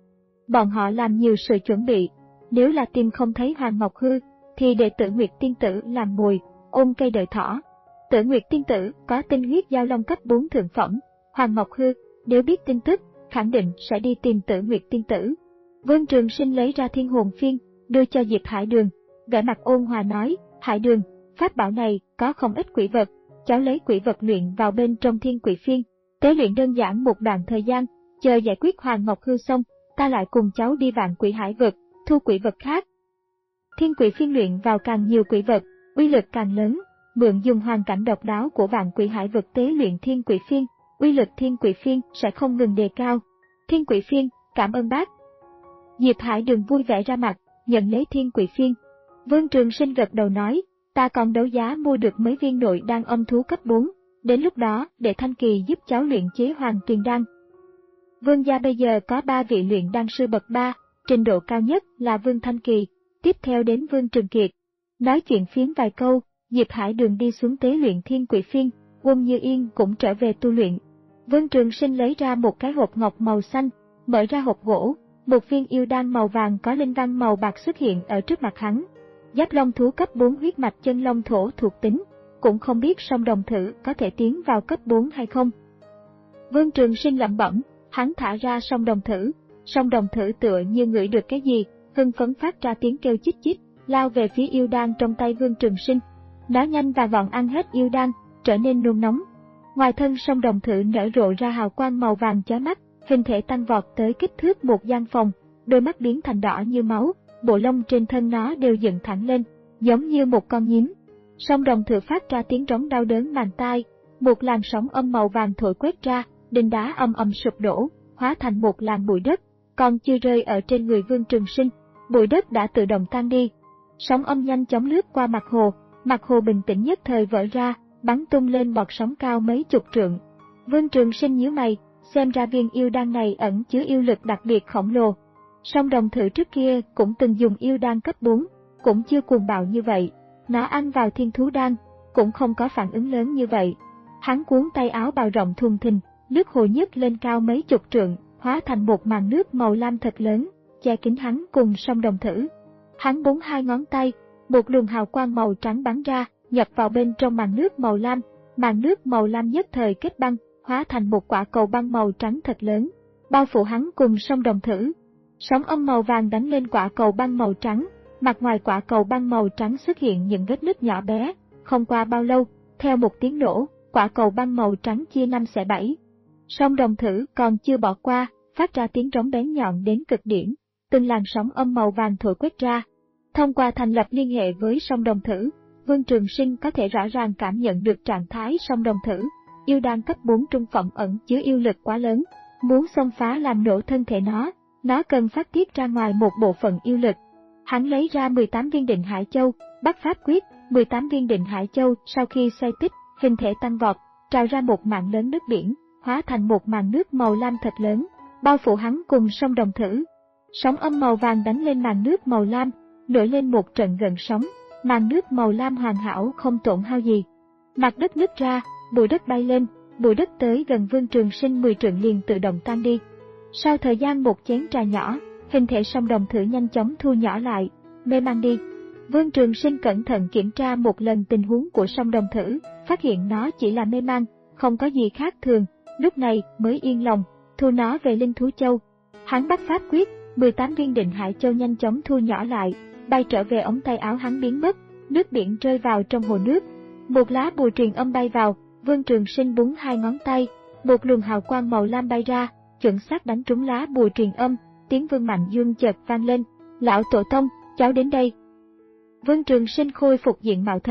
Bọn họ làm nhiều sự chuẩn bị, nếu là tìm không thấy Hoàng Ngọc Hư, thì để Tử Nguyệt tiên tử làm mồi, ôm cây đợi thỏ. Tử Nguyệt tiên tử có tinh huyết giao long cấp bốn thượng phẩm, Hoàng Ngọc Hư nếu biết tin tức, khẳng định sẽ đi tìm Tử Nguyệt tiên tử. Vương Trường Sinh lấy ra Thiên Hồn Phiên, đưa cho Diệp Hải Đường, vẻ mặt ôn hòa nói, Hải Đường, pháp bảo này có không ít quỷ vật, cháu lấy quỷ vật luyện vào bên trong Thiên Quỷ Phiên, tế luyện đơn giản một đoạn thời gian, chờ giải quyết Hoàng Ngọc Hư xong, ta lại cùng cháu đi vạn quỷ hải vực, thu quỷ vật khác. Thiên Quỷ Phiên luyện vào càng nhiều quỷ vật, uy lực càng lớn, mượn dùng hoàn cảnh độc đáo của vạn quỷ hải vực tế luyện Thiên Quỷ Phiên, uy lực Thiên Quỷ Phiên sẽ không ngừng đề cao. Thiên Quỷ Phiên, cảm ơn bác. Diệp Hải Đường vui vẻ ra mặt, nhận lấy Thiên Quỷ Phiên. Vương Trường Sinh gật đầu nói, ta còn đấu giá mua được mấy viên nội đan âm thú cấp bốn, đến lúc đó để Thanh Kỳ giúp cháu luyện chế Hoàng Tuyền Đan. Vương gia bây giờ có ba vị luyện đan sư bậc ba, trình độ cao nhất là Vương Thanh Kỳ, tiếp theo đến Vương Trường Kiệt. Nói chuyện phiếm vài câu, Diệp Hải Đường đi xuống tế luyện Thiên Quỷ Phiên, Uông Như Yên cũng trở về tu luyện. Vương Trường Sinh lấy ra một cái hộp ngọc màu xanh, mở ra hộp gỗ, một viên yêu đan màu vàng có linh văn màu bạc xuất hiện ở trước mặt hắn. Giáp long thú cấp bốn huyết mạch chân long thổ thuộc tính, cũng không biết song đồng thử có thể tiến vào cấp bốn hay không. Vương Trường Sinh lẩm bẩm, hắn thả ra song đồng thử, song đồng thử tựa như ngửi được cái gì, hưng phấn phát ra tiếng kêu chích chích, lao về phía yêu đan trong tay Vương Trường Sinh. Nó nhanh và gọn ăn hết yêu đan, trở nên nôn nóng. Ngoài thân song đồng thử nở rộ ra hào quang màu vàng chói mắt, hình thể tăng vọt tới kích thước một gian phòng, đôi mắt biến thành đỏ như máu, bộ lông trên thân nó đều dựng thẳng lên, giống như một con nhím. Song đồng thử phát ra tiếng rống đau đớn màng tai, một làn sóng âm màu vàng thổi quét ra, đinh đá ầm ầm sụp đổ, hóa thành một làn bụi đất, còn chưa rơi ở trên người Vương Trường Sinh, bụi đất đã tự động tan đi. Sóng âm nhanh chóng lướt qua mặt hồ, mặt hồ bình tĩnh nhất thời vỡ ra, bắn tung lên bọt sóng cao mấy chục trượng. Vương Trường Sinh nhíu mày, xem ra viên yêu đan này ẩn chứa yêu lực đặc biệt khổng lồ. Song đồng thử trước kia cũng từng dùng yêu đan cấp bốn, cũng chưa cuồng bạo như vậy. Nó ăn vào thiên thú đan, cũng không có phản ứng lớn như vậy. Hắn cuốn tay áo bào rộng thùng thình, nước hồ nhấc lên cao mấy chục trượng, hóa thành một màn nước màu lam thật lớn, che kín hắn cùng song đồng thử. Hắn búng hai ngón tay, một luồng hào quang màu trắng bắn ra, nhập vào bên trong màn nước màu lam. Màn nước màu lam nhất thời kết băng, hóa thành một quả cầu băng màu trắng thật lớn, bao phủ hắn cùng song đồng thử. Sóng âm màu vàng đánh lên quả cầu băng màu trắng, mặt ngoài quả cầu băng màu trắng xuất hiện những vết nứt nhỏ bé. Không qua bao lâu, theo một tiếng nổ, quả cầu băng màu trắng chia năm xẻ bảy. Song đồng thử còn chưa bỏ qua, phát ra tiếng rống bén nhọn đến cực điểm, từng làn sóng âm màu vàng thổi quét ra. Thông qua thành lập liên hệ với song đồng thử, Vương Trường Sinh có thể rõ ràng cảm nhận được trạng thái song đồng thử. Yêu đan cấp bốn trung phẩm ẩn chứa yêu lực quá lớn, muốn xông phá làm nổ thân thể nó, nó cần phát tiết ra ngoài một bộ phận yêu lực. Hắn lấy ra mười tám viên định hải châu, bắt pháp quyết, mười tám viên định hải châu sau khi xoay tích, hình thể tăng vọt, trào ra một mảng lớn nước biển, hóa thành một màn nước màu lam thật lớn, bao phủ hắn cùng song đồng thử. Sóng âm màu vàng đánh lên màn nước màu lam, nổi lên một trận gợn sóng, màn nước màu lam hoàn hảo không tổn hao gì. Mặt đất nứt ra, bụi đất bay lên, bụi đất tới gần Vương Trường Sinh mười trượng liền tự động tan đi. Sau thời gian một chén trà nhỏ, hình thể song đồng thử nhanh chóng thu nhỏ lại, mê man đi. Vương Trường Sinh cẩn thận kiểm tra một lần tình huống của song đồng thử, phát hiện nó chỉ là mê man, không có gì khác thường, lúc này mới yên lòng, thu nó về Linh Thú Châu. Hắn bắt pháp quyết, mười tám viên định hải châu nhanh chóng thu nhỏ lại, bay trở về ống tay áo hắn biến mất, nước biển rơi vào trong hồ nước. Một lá bùa truyền âm bay vào, Vương Trường Sinh búng hai ngón tay, một luồng hào quang màu lam bay ra, chuẩn xác đánh trúng lá bùa truyền âm, tiếng Vương Mạnh Dương chợt vang lên, lão tổ tông, cháu đến đây. Vương Trường Sinh khôi phục diện mạo thật,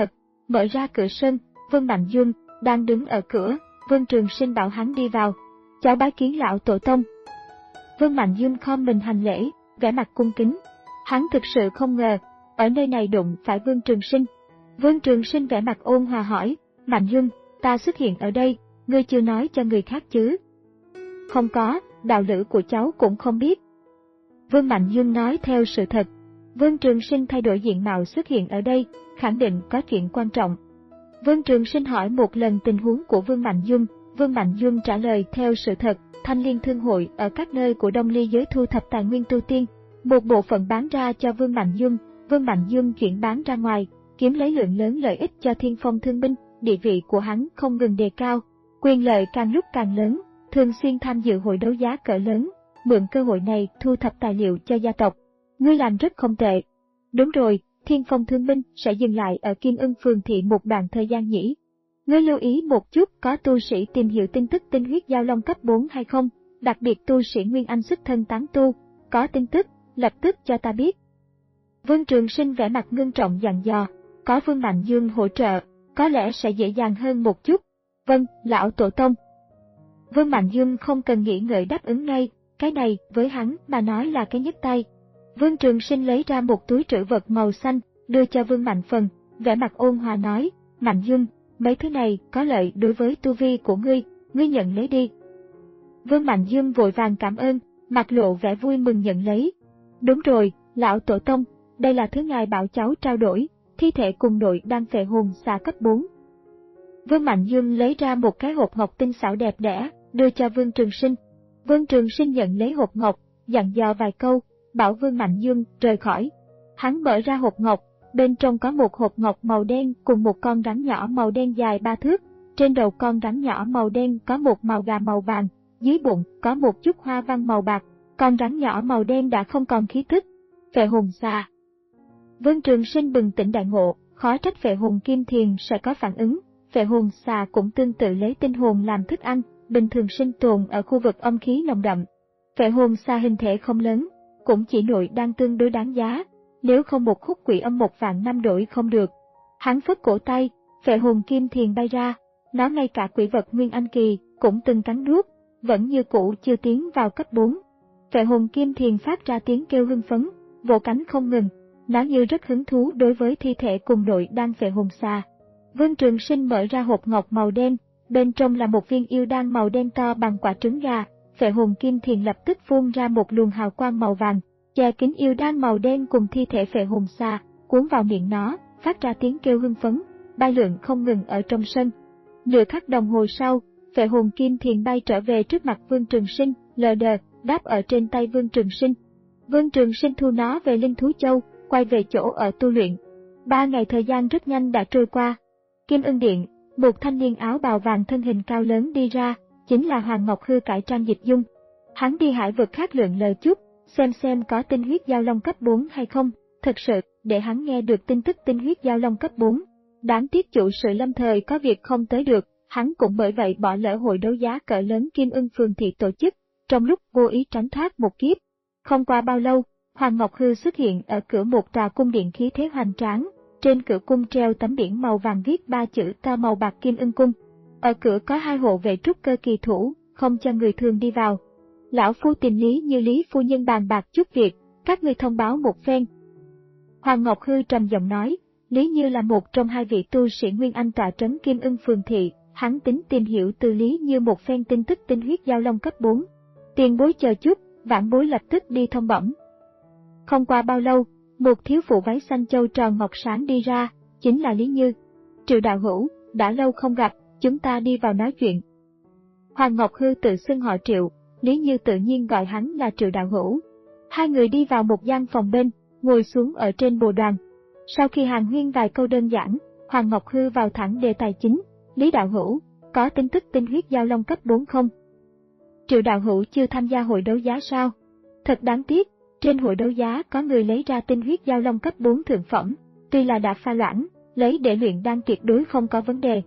Mở ra cửa sân, Vương Mạnh Duân đang đứng ở cửa, Vương Trường Sinh bảo hắn đi vào. Cháu bái kiến lão tổ tông. Vương Mạnh Duân khom mình hành lễ, vẻ mặt cung kính. Hắn thực sự không ngờ, ở nơi này đụng phải Vương Trường Sinh. Vương Trường Sinh vẻ mặt ôn hòa hỏi, Mạnh Duân, ta xuất hiện ở đây, ngươi chưa nói cho người khác chứ? Không có, đạo lữ của cháu cũng không biết. Vương Mạnh Duân nói theo sự thật. Vương Trường Sinh thay đổi diện mạo xuất hiện ở đây, khẳng định có chuyện quan trọng. Vương Trường Sinh hỏi một lần tình huống của Vương Mạnh Duân, Vương Mạnh Duân trả lời theo sự thật. Thanh Liên Thương hội ở các nơi của Đông Ly giới thu thập tài nguyên tu tiên, một bộ phận bán ra cho Vương Mạnh Duân, Vương Mạnh Duân chuyển bán ra ngoài, kiếm lấy lượng lớn lợi ích cho Thiên Phong Thương binh, địa vị của hắn không ngừng đề cao, quyền lợi càng lúc càng lớn, thường xuyên tham dự hội đấu giá cỡ lớn, mượn cơ hội này thu thập tài liệu cho gia tộc. Ngươi làm rất không tệ. Đúng rồi, Thiên Phong Thương binh sẽ dừng lại ở Kim Ưng Phường thị một đoạn thời gian nhỉ? Ngươi lưu ý một chút có tu sĩ tìm hiểu tin tức tinh huyết giao long cấp bốn hay không, đặc biệt tu sĩ Nguyên Anh xuất thân tán tu, có tin tức, lập tức cho ta biết. Vương Trường Sinh vẻ mặt ngưng trọng dặn dò, có Vương Mạnh Dương hỗ trợ, có lẽ sẽ dễ dàng hơn một chút. Vâng, lão tổ tông. Vương Mạnh Dương không cần nghĩ ngợi đáp ứng ngay, cái này với hắn mà nói là cái nhấc tay. Vương Trường Sinh lấy ra một túi trữ vật màu xanh, đưa cho Vương Mạnh Phần, vẻ mặt ôn hòa nói, Mạnh Dương, mấy thứ này có lợi đối với tu vi của ngươi, ngươi nhận lấy đi. Vương Mạnh Dương vội vàng cảm ơn, mặt lộ vẻ vui mừng nhận lấy. Đúng rồi, lão tổ tông, đây là thứ ngài bảo cháu trao đổi, thi thể cùng nội đan phệ hồn xà cấp bốn. Vương Mạnh Dương lấy ra một cái hộp ngọc tinh xảo đẹp đẽ, đưa cho Vương Trường Sinh. Vương Trường Sinh nhận lấy hộp ngọc, dặn dò vài câu, bảo Vương Mạnh Dương rời khỏi. Hắn mở ra hộp ngọc, bên trong có một hộp ngọc màu đen cùng một con rắn nhỏ màu đen dài ba thước. Trên đầu con rắn nhỏ màu đen có một màu gà màu vàng, dưới bụng có một chút hoa văn màu bạc. Con rắn nhỏ màu đen đã không còn khí tức. Phệ hồn xà. Vương Trường Sinh bừng tỉnh đại ngộ, khó trách phệ hồn kim thiền sẽ có phản ứng. Phệ hồn xà cũng tương tự lấy tinh hồn làm thức ăn, bình thường sinh tồn ở khu vực âm khí nồng đậm. Phệ hồn xà hình thể không lớn, cũng chỉ nội đang tương đối đáng giá, nếu không một khúc quỷ âm một vạn năm đổi không được. Hắn phất cổ tay, phệ hồn kim thiền bay ra, nó ngay cả quỷ vật Nguyên Anh kỳ cũng từng cắn nuốt, vẫn như cũ chưa tiến vào cấp bốn. Phệ hồn kim thiền phát ra tiếng kêu hưng phấn, vỗ cánh không ngừng, nó như rất hứng thú đối với thi thể cùng nội đan phệ hồn xà. Vương Trường Sinh mở ra hộp ngọc màu đen, bên trong là một viên yêu đan màu đen to bằng quả trứng gà. Phệ hồn kim thiền lập tức phun ra một luồng hào quang màu vàng, che kín yêu đan màu đen cùng thi thể phệ hồn xà, cuốn vào miệng nó, phát ra tiếng kêu hưng phấn, bay lượn không ngừng ở trong sân. Nửa khắc đồng hồ sau, phệ hồn kim thiền bay trở về trước mặt Vương Trường Sinh, lờ đờ đáp ở trên tay Vương Trường Sinh. Vương Trường Sinh thu nó về Linh Thú Châu, quay về chỗ ở tu luyện. Ba ngày thời gian rất nhanh đã trôi qua. Kim Ưng Điện, một thanh niên áo bào vàng thân hình cao lớn đi ra, chính là Hoàng Ngọc Hư cải trang dịch dung. Hắn đi hải vực khác lượn lờ chút, xem xem có tinh huyết giao long cấp bốn hay không, thật sự, để hắn nghe được tin tức tinh huyết giao long cấp bốn. Đáng tiếc chủ sự lâm thời có việc không tới được, hắn cũng bởi vậy bỏ lỡ hội đấu giá cỡ lớn Kim Ưng Phường thị tổ chức, trong lúc vô ý tránh thoát một kiếp. Không qua bao lâu, Hoàng Ngọc Hư xuất hiện ở cửa một tòa cung điện khí thế hoành tráng, trên cửa cung treo tấm biển màu vàng viết ba chữ to màu bạc Kim Ưng Cung. Ở cửa có hai hộ vệ trúc cơ kỳ thủ, không cho người thường đi vào. Lão phu tìm Lý Như Lý phu nhân bàn bạc chút việc, các ngươi thông báo một phen. Hoàng Ngọc Hư trầm giọng nói, Lý Như là một trong hai vị tu sĩ Nguyên Anh tọa trấn Kim Ưng Phường thị, hắn tính tìm hiểu từ Lý Như một phen tin tức tinh huyết giao long cấp bốn. Tiền bối chờ chút, vãn bối lập tức đi thông bẩm. Không qua bao lâu, một thiếu phụ váy xanh châu tròn ngọc sáng đi ra, chính là Lý Như. Triệu đạo hữu, đã lâu không gặp, chúng ta đi vào nói chuyện. Hoàng Ngọc Hư tự xưng họ Triệu, Lý Như tự nhiên gọi hắn là Triệu đạo hữu. Hai người đi vào một gian phòng bên, ngồi xuống ở trên bồ đoàn. Sau khi hàn huyên vài câu đơn giản, Hoàng Ngọc Hư vào thẳng đề tài chính. Lý đạo hữu, có tin tức tinh huyết giao long cấp bốn không? Triệu đạo hữu chưa tham gia hội đấu giá sao? Thật đáng tiếc, trên hội đấu giá có người lấy ra tinh huyết giao long cấp bốn thượng phẩm, tuy là đã pha loãng, lấy để luyện đan tuyệt đối không có vấn đề.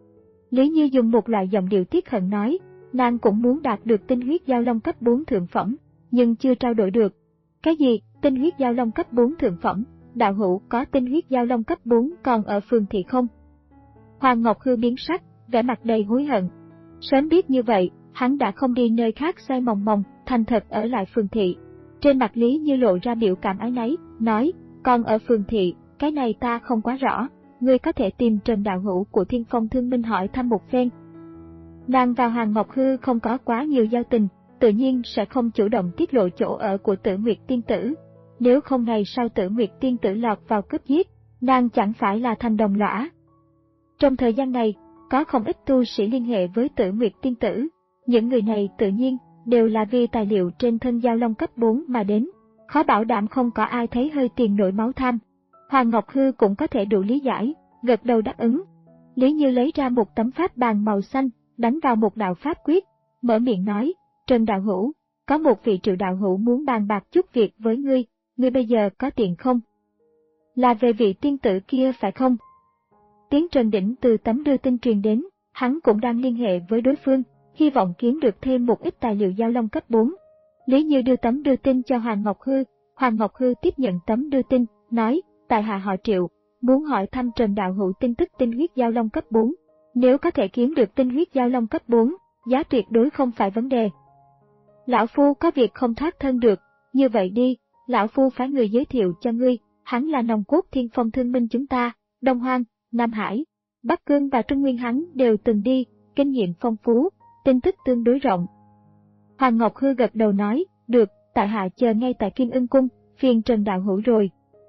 Lý Như dùng một loại giọng điệu tiếc hận nói, nàng cũng muốn đạt được tinh huyết giao long cấp bốn thượng phẩm, nhưng chưa trao đổi được. Cái gì, tinh huyết giao long cấp bốn thượng phẩm? Đạo hữu có tinh huyết giao long cấp bốn còn ở phường thị không? Hoàng Ngọc Hư biến sắc, vẻ mặt đầy hối hận. Sớm biết như vậy, hắn đã không đi nơi khác xoay mòng mòng, thành thật ở lại phường thị. Trên mặt Lý Như lộ ra biểu cảm áy náy, nói, còn ở phường thị, cái này ta không quá rõ, ngươi có thể tìm Trần đạo hữu của Thiên Phong Thương Minh hỏi thăm một phen. Nàng và Hoàng Ngọc Hư không có quá nhiều giao tình, tự nhiên sẽ không chủ động tiết lộ chỗ ở của Tử Nguyệt Tiên Tử. Nếu không ngày sau Tử Nguyệt Tiên Tử lọt vào cướp giết, nàng chẳng phải là thành đồng lõa. Trong thời gian này, có không ít tu sĩ liên hệ với Tử Nguyệt Tiên Tử. Những người này tự nhiên đều là vì tài liệu trên thân Giao Long cấp bốn mà đến, khó bảo đảm không có ai thấy hơi tiền nổi máu tham. Hoàng Ngọc Hư cũng có thể đủ lý giải, gật đầu đáp ứng. Lý Như lấy ra một tấm pháp bàn màu xanh, đánh vào một đạo pháp quyết, mở miệng nói, Trần đạo hữu, có một vị Triệu đạo hữu muốn bàn bạc chút việc với ngươi, ngươi bây giờ có tiền không? Là về vị tiên tử kia phải không? Tiếng Trần Đỉnh từ tấm đưa tin truyền đến, hắn cũng đang liên hệ với đối phương, hy vọng kiếm được thêm một ít tài liệu Giao Long cấp bốn. Lý Như đưa tấm đưa tin cho Hoàng Ngọc Hư, Hoàng Ngọc Hư tiếp nhận tấm đưa tin, nói, tại hạ họ Triệu, muốn hỏi thăm Trần đạo hữu tin tức tinh huyết Giao Long cấp bốn. Nếu có thể kiếm được tinh huyết Giao Long cấp bốn, giá tuyệt đối không phải vấn đề. Lão Phu có việc không thoát thân được, như vậy đi, Lão Phu phái người giới thiệu cho ngươi, hắn là nòng cốt Thiên Phong Thương Minh chúng ta, Đông Hoang, Nam Hải, Bắc Cương và Trung Nguyên hắn đều từng đi, kinh nghiệm phong phú, tin tức tương đối rộng. Hoàng Ngọc Hư gật đầu nói, được, tại hạ chờ ngay tại Kim Ưng Cung, phiền Trần đạo hữu rồi.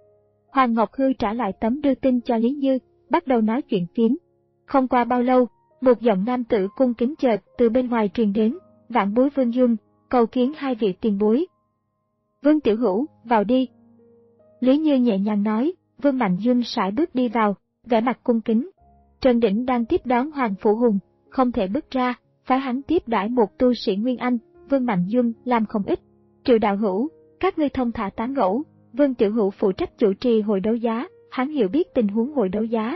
Hoàng Ngọc Hư trả lại tấm đưa tin cho Lý Như, bắt đầu nói chuyện phím. Không qua bao lâu, một giọng nam tử cung kính chợt từ bên ngoài truyền đến, vạn bối Vương Dung, cầu kiến hai vị tiền bối. Vương tiểu hữu, vào đi. Lý Như nhẹ nhàng nói, Vương Mạnh Dung sải bước đi vào, vẻ mặt cung kính. Trần Đỉnh đang tiếp đón Hoàng Phụ Hùng, không thể bước ra, phải hắn tiếp đãi một tu sĩ Nguyên Anh, Vương Mạnh Dung làm không ít. Triệu đạo hữu, các ngươi thông thả tán gẫu, Vương tiểu hữu phụ trách chủ trì hội đấu giá, hắn hiểu biết tình huống hội đấu giá.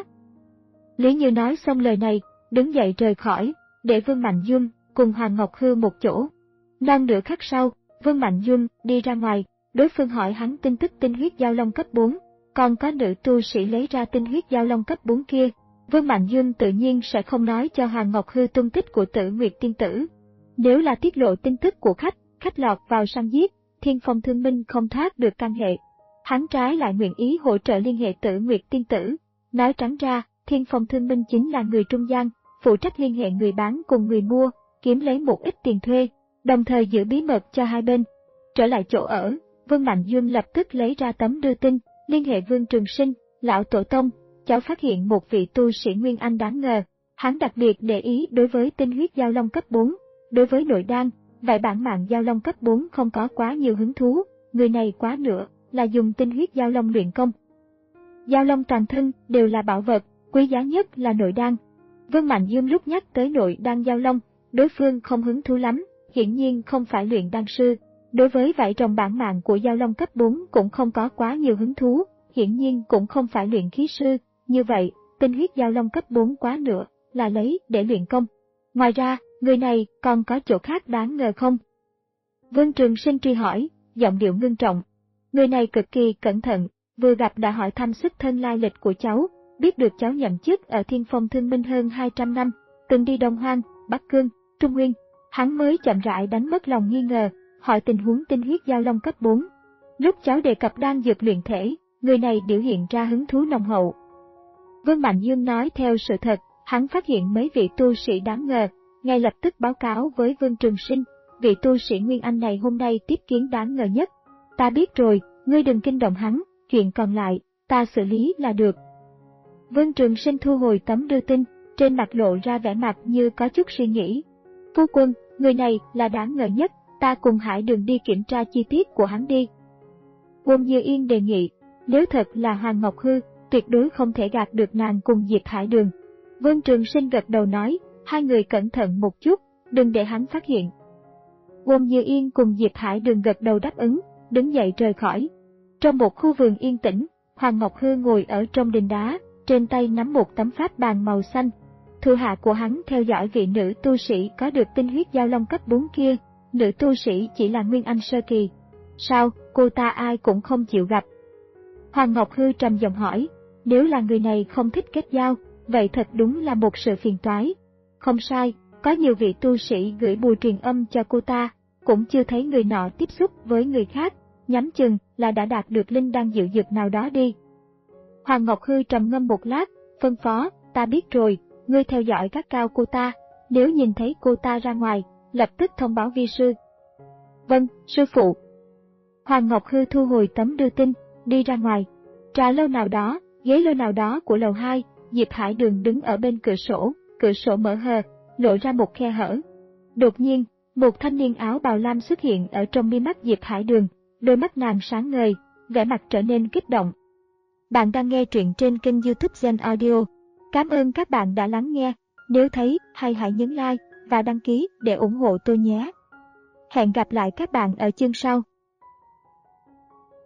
Lý Như nói xong lời này, đứng dậy rời khỏi, để Vương Mạnh Dung cùng Hoàng Ngọc Hư một chỗ. Non nửa khắc sau, Vương Mạnh Dung đi ra ngoài, đối phương hỏi hắn tin tức tinh huyết Giao Long cấp bốn, còn có nữ tu sĩ lấy ra tinh huyết Giao Long cấp bốn kia. Vương Mạnh Dung tự nhiên sẽ không nói cho Hoàng Ngọc Hư tung tích của Tử Nguyệt Tiên Tử. Nếu là tiết lộ tin tức của khách, khách lọt vào săn giết, Thiên Phong Thương Minh không thoát được can hệ. Hắn trái lại nguyện ý hỗ trợ liên hệ Tử Nguyệt Tiên Tử. Nói trắng ra, Thiên Phong Thương Minh chính là người trung gian, phụ trách liên hệ người bán cùng người mua, kiếm lấy một ít tiền thuê, đồng thời giữ bí mật cho hai bên. Trở lại chỗ ở, Vương Mạnh Dung lập tức lấy ra tấm đưa tin, liên hệ Vương Trường Sinh, lão tổ tông, cháu phát hiện một vị tu sĩ Nguyên Anh đáng ngờ. Hắn đặc biệt để ý đối với tinh huyết Giao Long cấp bốn, đối với nội đan, vậy bản mạng Giao Long cấp bốn không có quá nhiều hứng thú, người này quá nữa là dùng tinh huyết Giao Long luyện công. Giao Long toàn thân đều là bảo vật, quý giá nhất là nội đan. Vương Mạnh Dương lúc nhắc tới nội đan Giao Long, đối phương không hứng thú lắm, hiển nhiên không phải luyện đan sư. Đối với vảy rồng bản mạng của Giao Long cấp bốn cũng không có quá nhiều hứng thú, hiển nhiên cũng không phải luyện khí sư. Như vậy, tinh huyết Giao Long cấp bốn quá nữa là lấy để luyện công. Ngoài ra, người này còn có chỗ khác đáng ngờ không? Vương Trường Sinh truy hỏi, giọng điệu ngưng trọng. Người này cực kỳ cẩn thận, vừa gặp đã hỏi thăm xuất thân lai lịch của cháu, biết được cháu nhậm chức ở Thiên Phong Thương Minh hơn hai trăm năm, từng đi Đông Hoang, Bắc Cương, Trung Nguyên. Hắn mới chậm rãi đánh mất lòng nghi ngờ, hỏi tình huống tinh huyết Giao Long cấp bốn. Lúc cháu đề cập đan dược luyện thể, người này biểu hiện ra hứng thú nồng hậu. Vương Mạnh Dương nói theo sự thật, hắn phát hiện mấy vị tu sĩ đáng ngờ, ngay lập tức báo cáo với Vương Trường Sinh, vị tu sĩ Nguyên Anh này hôm nay tiếp kiến đáng ngờ nhất. Ta biết rồi, ngươi đừng kinh động hắn, chuyện còn lại, ta xử lý là được. Vương Trường Sinh thu hồi tấm đưa tin, trên mặt lộ ra vẻ mặt như có chút suy nghĩ. Phu quân, người này là đáng ngờ nhất, ta cùng Hải Đường đi kiểm tra chi tiết của hắn đi. Uông Như Yên đề nghị, nếu thật là Hoàng Ngọc Hư, tuyệt đối không thể gạt được nàng cùng Diệp Hải Đường. Vương Trường Sinh gật đầu nói, hai người cẩn thận một chút, đừng để hắn phát hiện. Uông Như Yên cùng Diệp Hải Đường gật đầu đáp ứng, đứng dậy rời khỏi. Trong một khu vườn yên tĩnh, Hoàng Ngọc Hư ngồi ở trong đình đá, trên tay nắm một tấm pháp bàn màu xanh. Thủ hạ của hắn theo dõi vị nữ tu sĩ có được tinh huyết Giao Long cấp bốn kia, nữ tu sĩ chỉ là Nguyên Anh sơ kỳ. Sao, cô ta ai cũng không chịu gặp? Hoàng Ngọc Hư trầm giọng hỏi, nếu là người này không thích kết giao, vậy thật đúng là một sự phiền toái. Không sai, có nhiều vị tu sĩ gửi bùa truyền âm cho cô ta, cũng chưa thấy người nọ tiếp xúc với người khác, nhắm chừng là đã đạt được linh đan diệu dược nào đó đi. Hoàng Ngọc Hư trầm ngâm một lát, phân phó, ta biết rồi, ngươi theo dõi các cao cô ta, nếu nhìn thấy cô ta ra ngoài, lập tức thông báo vi sư. Vâng, sư phụ. Hoàng Ngọc Hư thu hồi tấm đưa tin, đi ra ngoài. Trà lâu nào đó, ghế lô nào đó của lầu hai, Diệp Hải Đường đứng ở bên cửa sổ, cửa sổ mở hờ, lộ ra một khe hở. Đột nhiên, một thanh niên áo bào lam xuất hiện ở trong mi mắt Diệp Hải Đường, đôi mắt nàng sáng ngời, vẻ mặt trở nên kích động. Bạn đang nghe truyện trên kênh YouTube Zen Audio. Cảm ơn các bạn đã lắng nghe. Nếu thấy hay hãy nhấn like và đăng ký để ủng hộ tôi nhé. Hẹn gặp lại các bạn ở chương sau.